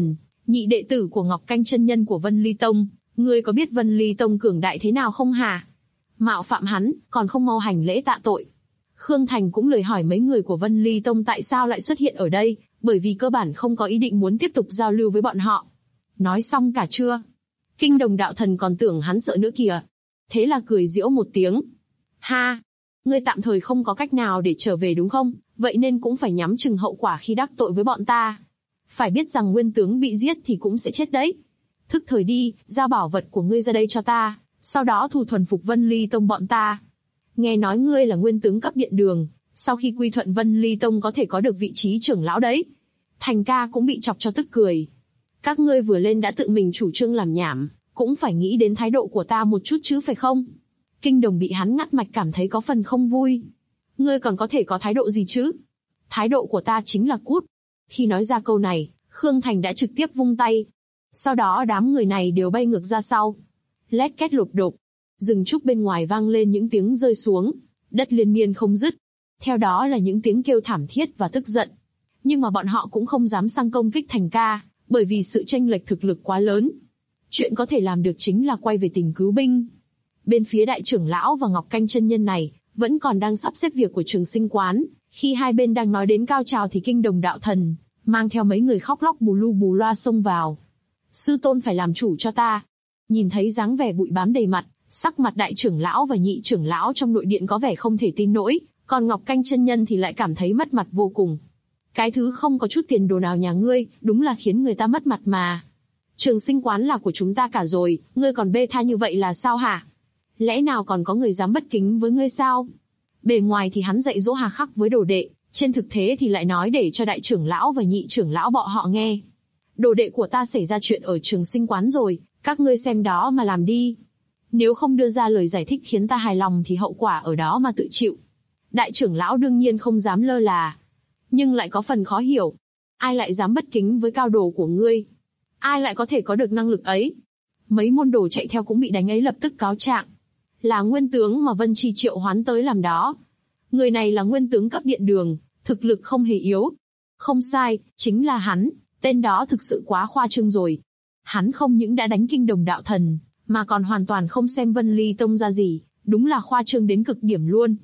nhị đệ tử của Ngọc Canh chân nhân của Vân Ly Tông, ngươi có biết Vân Ly Tông cường đại thế nào không hả? Mạo phạm hắn, còn không mau hành lễ tạ tội. Khương Thành cũng lời hỏi mấy người của Vân Ly Tông tại sao lại xuất hiện ở đây, bởi vì cơ bản không có ý định muốn tiếp tục giao lưu với bọn họ. Nói xong cả chưa? Kinh Đồng đạo thần còn tưởng hắn sợ nữa kìa. Thế là cười giễu một tiếng. Ha! Ngươi tạm thời không có cách nào để trở về đúng không? Vậy nên cũng phải nhắm chừng hậu quả khi đắc tội với bọn ta. Phải biết rằng nguyên tướng bị giết thì cũng sẽ chết đấy. Thức thời đi, giao bảo vật của ngươi ra đây cho ta, sau đó thu thuần phục Vân Ly Tông bọn ta. Nghe nói ngươi là nguyên tướng cấp điện đường, sau khi quy thuận Vân Ly Tông có thể có được vị trí trưởng lão đấy. Thành ca cũng bị chọc cho tức cười. Các ngươi vừa lên đã tự mình chủ trương làm nhảm, cũng phải nghĩ đến thái độ của ta một chút chứ phải không? Kinh Đồng bị hắn ngắt mạch cảm thấy có phần không vui. Ngươi còn có thể có thái độ gì chứ? Thái độ của ta chính là cút. Khi nói ra câu này, Khương Thành đã trực tiếp vung tay. Sau đó đám người này đều bay ngược ra sau. Lét két lộp độp. Rừng trúc bên ngoài vang lên những tiếng rơi xuống. Đất liên miên không dứt. Theo đó là những tiếng kêu thảm thiết và tức giận. Nhưng mà bọn họ cũng không dám sang công kích Thành ca, bởi vì sự chênh lệch thực lực quá lớn. Chuyện có thể làm được chính là quay về tỉnh cứu binh. Bên phía đại trưởng lão và Ngọc Canh chân nhân này, vẫn còn đang sắp xếp việc của Trường Sinh quán. Khi hai bên đang nói đến cao trào thì Kinh Đồng đạo thần mang theo mấy người khóc lóc bù lu bù loa xông vào. Sư tôn phải làm chủ cho ta. Nhìn thấy dáng vẻ bụi bám đầy mặt, sắc mặt đại trưởng lão và nhị trưởng lão trong nội điện có vẻ không thể tin nổi, còn Ngọc Canh chân nhân thì lại cảm thấy mất mặt vô cùng. Cái thứ không có chút tiền đồ nào nhà ngươi, đúng là khiến người ta mất mặt mà. Trường Sinh quán là của chúng ta cả rồi, ngươi còn bê tha như vậy là sao hả? Lẽ nào còn có người dám bất kính với ngươi sao? Bề ngoài thì hắn dạy dỗ hà khắc với đồ đệ, trên thực tế thì lại nói để cho đại trưởng lão và nhị trưởng lão bọn họ nghe. Đồ đệ của ta xảy ra chuyện ở Trường Sinh quán rồi, các ngươi xem đó mà làm đi. Nếu không đưa ra lời giải thích khiến ta hài lòng thì hậu quả ở đó mà tự chịu. Đại trưởng lão đương nhiên không dám lơ là, nhưng lại có phần khó hiểu. Ai lại dám bất kính với cao đồ của ngươi? Ai lại có thể có được năng lực ấy? Mấy môn đồ chạy theo cũng bị đánh ấy lập tức cáo trạng. Là nguyên tướng mà Vân Chi triệu hoán tới làm đó. Người này là nguyên tướng cấp điện đường, thực lực không hề yếu. Không sai, chính là hắn, tên đó thực sự quá khoa trương rồi. Hắn không những đã đánh Kinh Đồng đạo thần, mà còn hoàn toàn không xem Vân Ly Tông ra gì, đúng là khoa trương đến cực điểm luôn.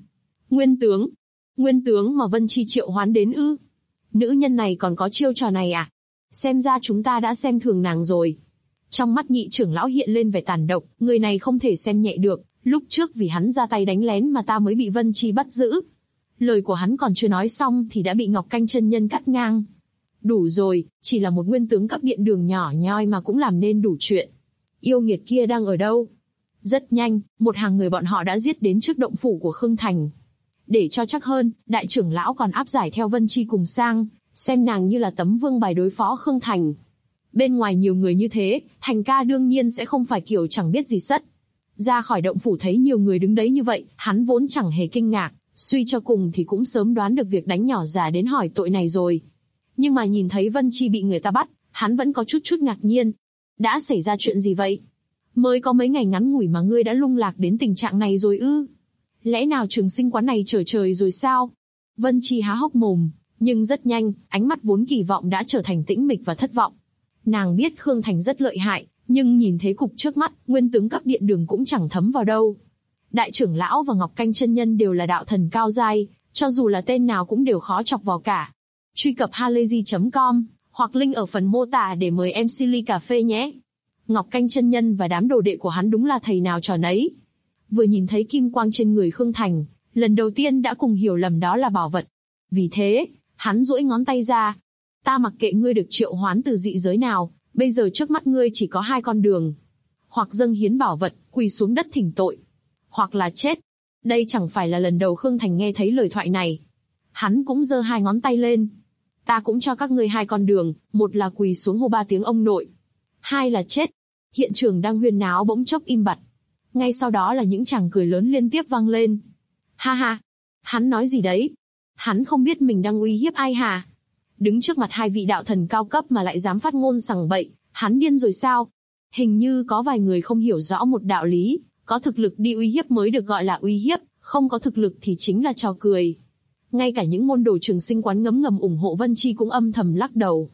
Nguyên tướng mà Vân Chi triệu hoán đến ư? Nữ nhân này còn có chiêu trò này à? Xem ra chúng ta đã xem thường nàng rồi. Trong mắt nhị trưởng lão hiện lên vẻ tàn độc, người này không thể xem nhẹ được, lúc trước vì hắn ra tay đánh lén mà ta mới bị Vân Chi bắt giữ. Lời của hắn còn chưa nói xong thì đã bị Ngọc Canh chân nhân cắt ngang. Đủ rồi, chỉ là một nguyên tướng cấp điện đường nhỏ nhoi mà cũng làm nên đủ chuyện. Yêu nghiệt kia đang ở đâu? Rất nhanh, một hàng người bọn họ đã giết đến trước động phủ của Khương Thành. Để cho chắc hơn, đại trưởng lão còn áp giải theo Vân Chi cùng sang, xem nàng như là tấm vương bài đối phó Khương Thành. Bên ngoài nhiều người như thế, Thành ca đương nhiên sẽ không phải kiểu chẳng biết gì sất. Ra khỏi động phủ thấy nhiều người đứng đấy như vậy, hắn vốn chẳng hề kinh ngạc, suy cho cùng thì cũng sớm đoán được việc đánh nhỏ già đến hỏi tội này rồi. Nhưng mà nhìn thấy Vân Chi bị người ta bắt, hắn vẫn có chút ngạc nhiên. Đã xảy ra chuyện gì vậy? Mới có mấy ngày ngắn ngủi mà ngươi đã lung lạc đến tình trạng này rồi ư? Lẽ nào Trường Sinh quán này trở trời rồi sao? Vân Chi há hốc mồm, nhưng rất nhanh, ánh mắt vốn kỳ vọng đã trở thành tĩnh mịch và thất vọng. Nàng biết Khương Thành rất lợi hại, nhưng nhìn thế cục trước mắt, nguyên tướng cấp điện đường cũng chẳng thấm vào đâu. Đại trưởng lão và Ngọc Canh chân nhân đều là đạo thần cao giai, cho dù là tên nào cũng đều khó chọc vào cả. Truy cập halayzi.com hoặc link ở phần mô tả để mời MC ly cà phê nhé. Ngọc Canh chân nhân và đám đồ đệ của hắn đúng là thầy nào trò nấy. Vừa nhìn thấy kim quang trên người Khương Thành, lần đầu tiên đã cùng hiểu lầm đó là bảo vật. Vì thế, hắn duỗi ngón tay ra. Ta mặc kệ ngươi được triệu hoán từ dị giới nào, bây giờ trước mắt ngươi chỉ có hai con đường. Hoặc dâng hiến bảo vật, quỳ xuống đất thỉnh tội. Hoặc là chết. Đây chẳng phải là lần đầu Khương Thành nghe thấy lời thoại này. Hắn cũng giơ hai ngón tay lên. Ta cũng cho các ngươi hai con đường, một là quỳ xuống hô ba tiếng ông nội. Hai là chết. Hiện trường đang huyên náo bỗng chốc im bặt. Ngay sau đó là những tràng cười lớn liên tiếp vang lên. Ha ha, hắn nói gì đấy? Hắn không biết mình đang uy hiếp ai hả? Đứng trước mặt hai vị đạo thần cao cấp mà lại dám phát ngôn sằng bậy, hắn điên rồi sao? Hình như có vài người không hiểu rõ một đạo lý, có thực lực đi uy hiếp mới được gọi là uy hiếp, không có thực lực thì chính là trò cười. Ngay cả những môn đồ Trường Sinh quán ngấm ngầm ủng hộ Vân Chi cũng âm thầm lắc đầu.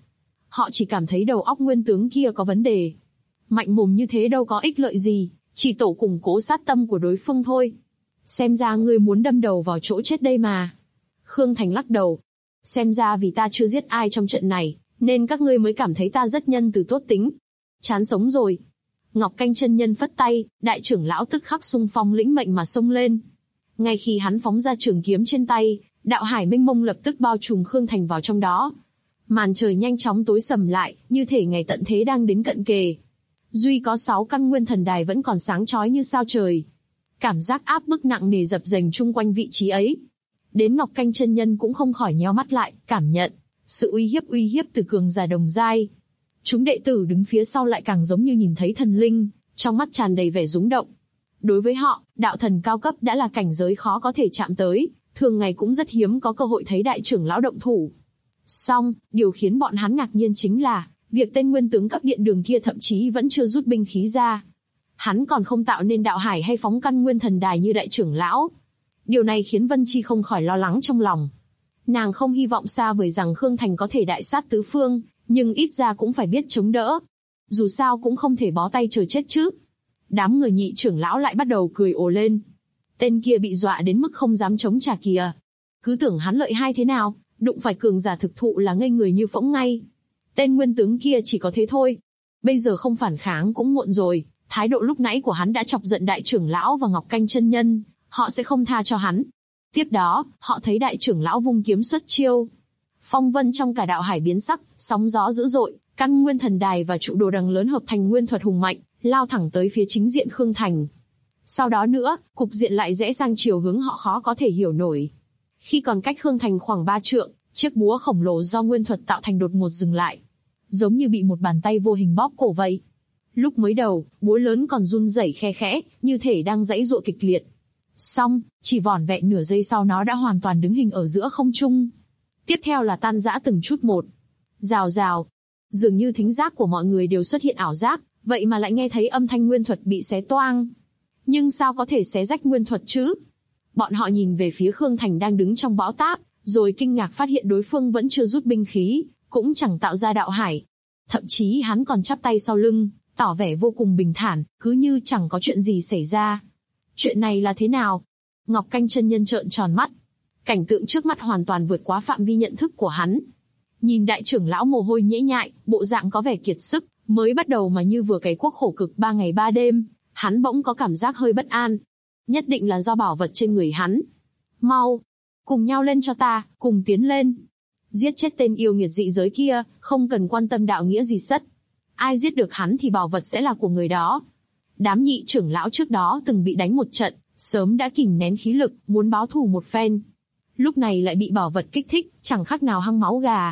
Họ chỉ cảm thấy đầu óc nguyên tướng kia có vấn đề. Mạnh mồm như thế đâu có ích lợi gì, chỉ tổ củng cố sát tâm của đối phương thôi. Xem ra ngươi muốn đâm đầu vào chỗ chết đây mà. Khương Thành lắc đầu. Xem ra vì ta chưa giết ai trong trận này, nên các ngươi mới cảm thấy ta rất nhân từ tốt tính. Chán sống rồi. Ngọc Canh chân nhân phất tay, đại trưởng lão tức khắc xung phong lĩnh mệnh mà xông lên. Ngay khi hắn phóng ra trường kiếm trên tay, đạo hải mênh mông lập tức bao trùm Khương Thành vào trong đó. Màn trời nhanh chóng tối sầm lại, như thể ngày tận thế đang đến cận kề. Duy có 6 căn nguyên thần đài vẫn còn sáng chói như sao trời. Cảm giác áp bức nặng nề dập dềnh chung quanh vị trí ấy. Đến Ngọc Canh chân nhân cũng không khỏi nheo mắt lại, cảm nhận sự uy hiếp từ cường giả đồng giai. Chúng đệ tử đứng phía sau lại càng giống như nhìn thấy thần linh, trong mắt tràn đầy vẻ rúng động. Đối với họ, đạo thần cao cấp đã là cảnh giới khó có thể chạm tới, thường ngày cũng rất hiếm có cơ hội thấy đại trưởng lão động thủ. Song, điều khiến bọn hắn ngạc nhiên chính là, việc tên nguyên tướng cấp điện đường kia thậm chí vẫn chưa rút binh khí ra. Hắn còn không tạo nên đạo hải hay phóng căn nguyên thần đài như đại trưởng lão. Điều này khiến Vân Chi không khỏi lo lắng trong lòng. Nàng không hy vọng xa vời rằng Khương Thành có thể đại sát tứ phương, nhưng ít ra cũng phải biết chống đỡ. Dù sao cũng không thể bó tay chờ chết chứ. Đám người nhị trưởng lão lại bắt đầu cười ồ lên. Tên kia bị dọa đến mức không dám chống trả kìa. Cứ tưởng hắn lợi hai thế nào, đụng phải cường giả thực thụ là ngây người như phỗng ngay. Tên nguyên tướng kia chỉ có thế thôi. Bây giờ không phản kháng cũng muộn rồi, thái độ lúc nãy của hắn đã chọc giận đại trưởng lão và Ngọc Canh chân nhân, họ sẽ không tha cho hắn. Tiếp đó, họ thấy đại trưởng lão vung kiếm xuất chiêu. Phong vân trong cả đạo hải biến sắc, sóng gió dữ dội, căn nguyên thần đài và trụ đồ đằng lớn hợp thành nguyên thuật hùng mạnh, lao thẳng tới phía chính diện Khương Thành. Sau đó nữa, cục diện lại rẽ sang chiều hướng họ khó có thể hiểu nổi. Khi còn cách Khương Thành khoảng 3 trượng, chiếc búa khổng lồ do nguyên thuật tạo thành đột ngột dừng lại. Giống như bị một bàn tay vô hình bóp cổ vậy. Lúc mới đầu, búa lớn còn run rẩy khe khẽ, như thể đang giãy giụa kịch liệt. Xong, chỉ vỏn vẹn nửa giây sau nó đã hoàn toàn đứng hình ở giữa không trung. Tiếp theo là tan rã từng chút một. Rào rào. Dường như thính giác của mọi người đều xuất hiện ảo giác, vậy mà lại nghe thấy âm thanh nguyên thuật bị xé toang. Nhưng sao có thể xé rách nguyên thuật chứ? Bọn họ nhìn về phía Khương Thành đang đứng trong bão táp, rồi kinh ngạc phát hiện đối phương vẫn chưa rút binh khí, cũng chẳng tạo ra đạo hải. Thậm chí hắn còn chắp tay sau lưng, tỏ vẻ vô cùng bình thản, cứ như chẳng có chuyện gì xảy ra. Chuyện này là thế nào? Ngọc Canh chân nhân trợn tròn mắt. Cảnh tượng trước mắt hoàn toàn vượt quá phạm vi nhận thức của hắn. Nhìn đại trưởng lão mồ hôi nhễ nhại, bộ dạng có vẻ kiệt sức, mới bắt đầu mà như vừa cày cuốc khổ cực 3 ngày 3 đêm, hắn bỗng có cảm giác hơi bất an. Nhất định là do bảo vật trên người hắn. Mau, cùng nhau lên cho ta, cùng tiến lên. Giết chết tên yêu nghiệt dị giới kia, không cần quan tâm đạo nghĩa gì sất. Ai giết được hắn thì bảo vật sẽ là của người đó. Đám nhị trưởng lão trước đó từng bị đánh một trận, sớm đã kìm nén khí lực, muốn báo thù một phen. Lúc này lại bị bảo vật kích thích, chẳng khác nào hăng máu gà.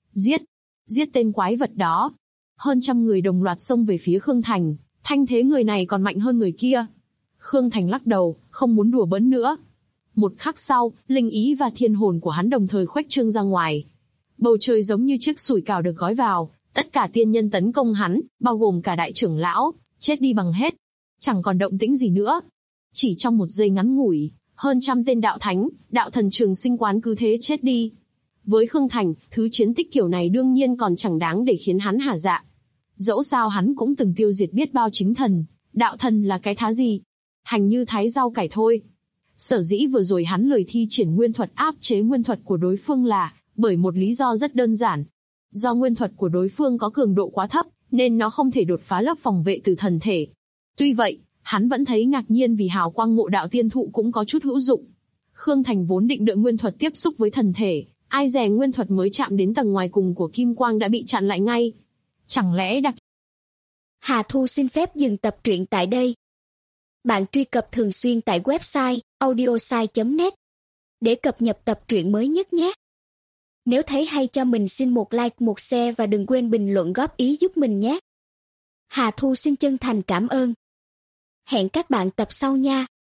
Giết tên quái vật đó. Hơn trăm người đồng loạt xông về phía Khương Thành, thanh thế người này còn mạnh hơn người kia. Khương Thành lắc đầu, không muốn đùa bỡn nữa. Một khắc sau, linh ý và thiên hồn của hắn đồng thời khuếch trương ra ngoài. Bầu trời giống như chiếc sủi cảo được gói vào, tất cả tiên nhân tấn công hắn, bao gồm cả đại trưởng lão, chết đi bằng hết. Chẳng còn động tĩnh gì nữa. Chỉ trong một giây ngắn ngủi, hơn trăm tên đạo thánh, đạo thần trường sinh quán cứ thế chết đi. Với Khương Thành, thứ chiến tích kiểu này đương nhiên còn chẳng đáng để khiến hắn hả dạ. Dẫu sao hắn cũng từng tiêu diệt biết bao chính thần, đạo thần là cái thá gì? Hành như thái rau cải thôi. Sở dĩ vừa rồi hắn lời thi triển nguyên thuật áp chế nguyên thuật của đối phương là bởi một lý do rất đơn giản. Do nguyên thuật của đối phương có cường độ quá thấp, nên nó không thể đột phá lớp phòng vệ từ thần thể. Tuy vậy, hắn vẫn thấy ngạc nhiên vì hào quang ngộ đạo tiên thụ cũng có chút hữu dụng. Khương Thành vốn định đợi nguyên thuật tiếp xúc với thần thể, ai dè nguyên thuật mới chạm đến tầng ngoài cùng của kim quang đã bị chặn lại ngay. Chẳng lẽ Hà Thu xin phép dừng tập truyện tại đây. Bạn truy cập thường xuyên tại website audiosai.net để cập nhật tập truyện mới nhất nhé. Nếu thấy hay cho mình xin một like, một share và đừng quên bình luận góp ý giúp mình nhé. Hà Thu xin chân thành cảm ơn. Hẹn các bạn tập sau nha.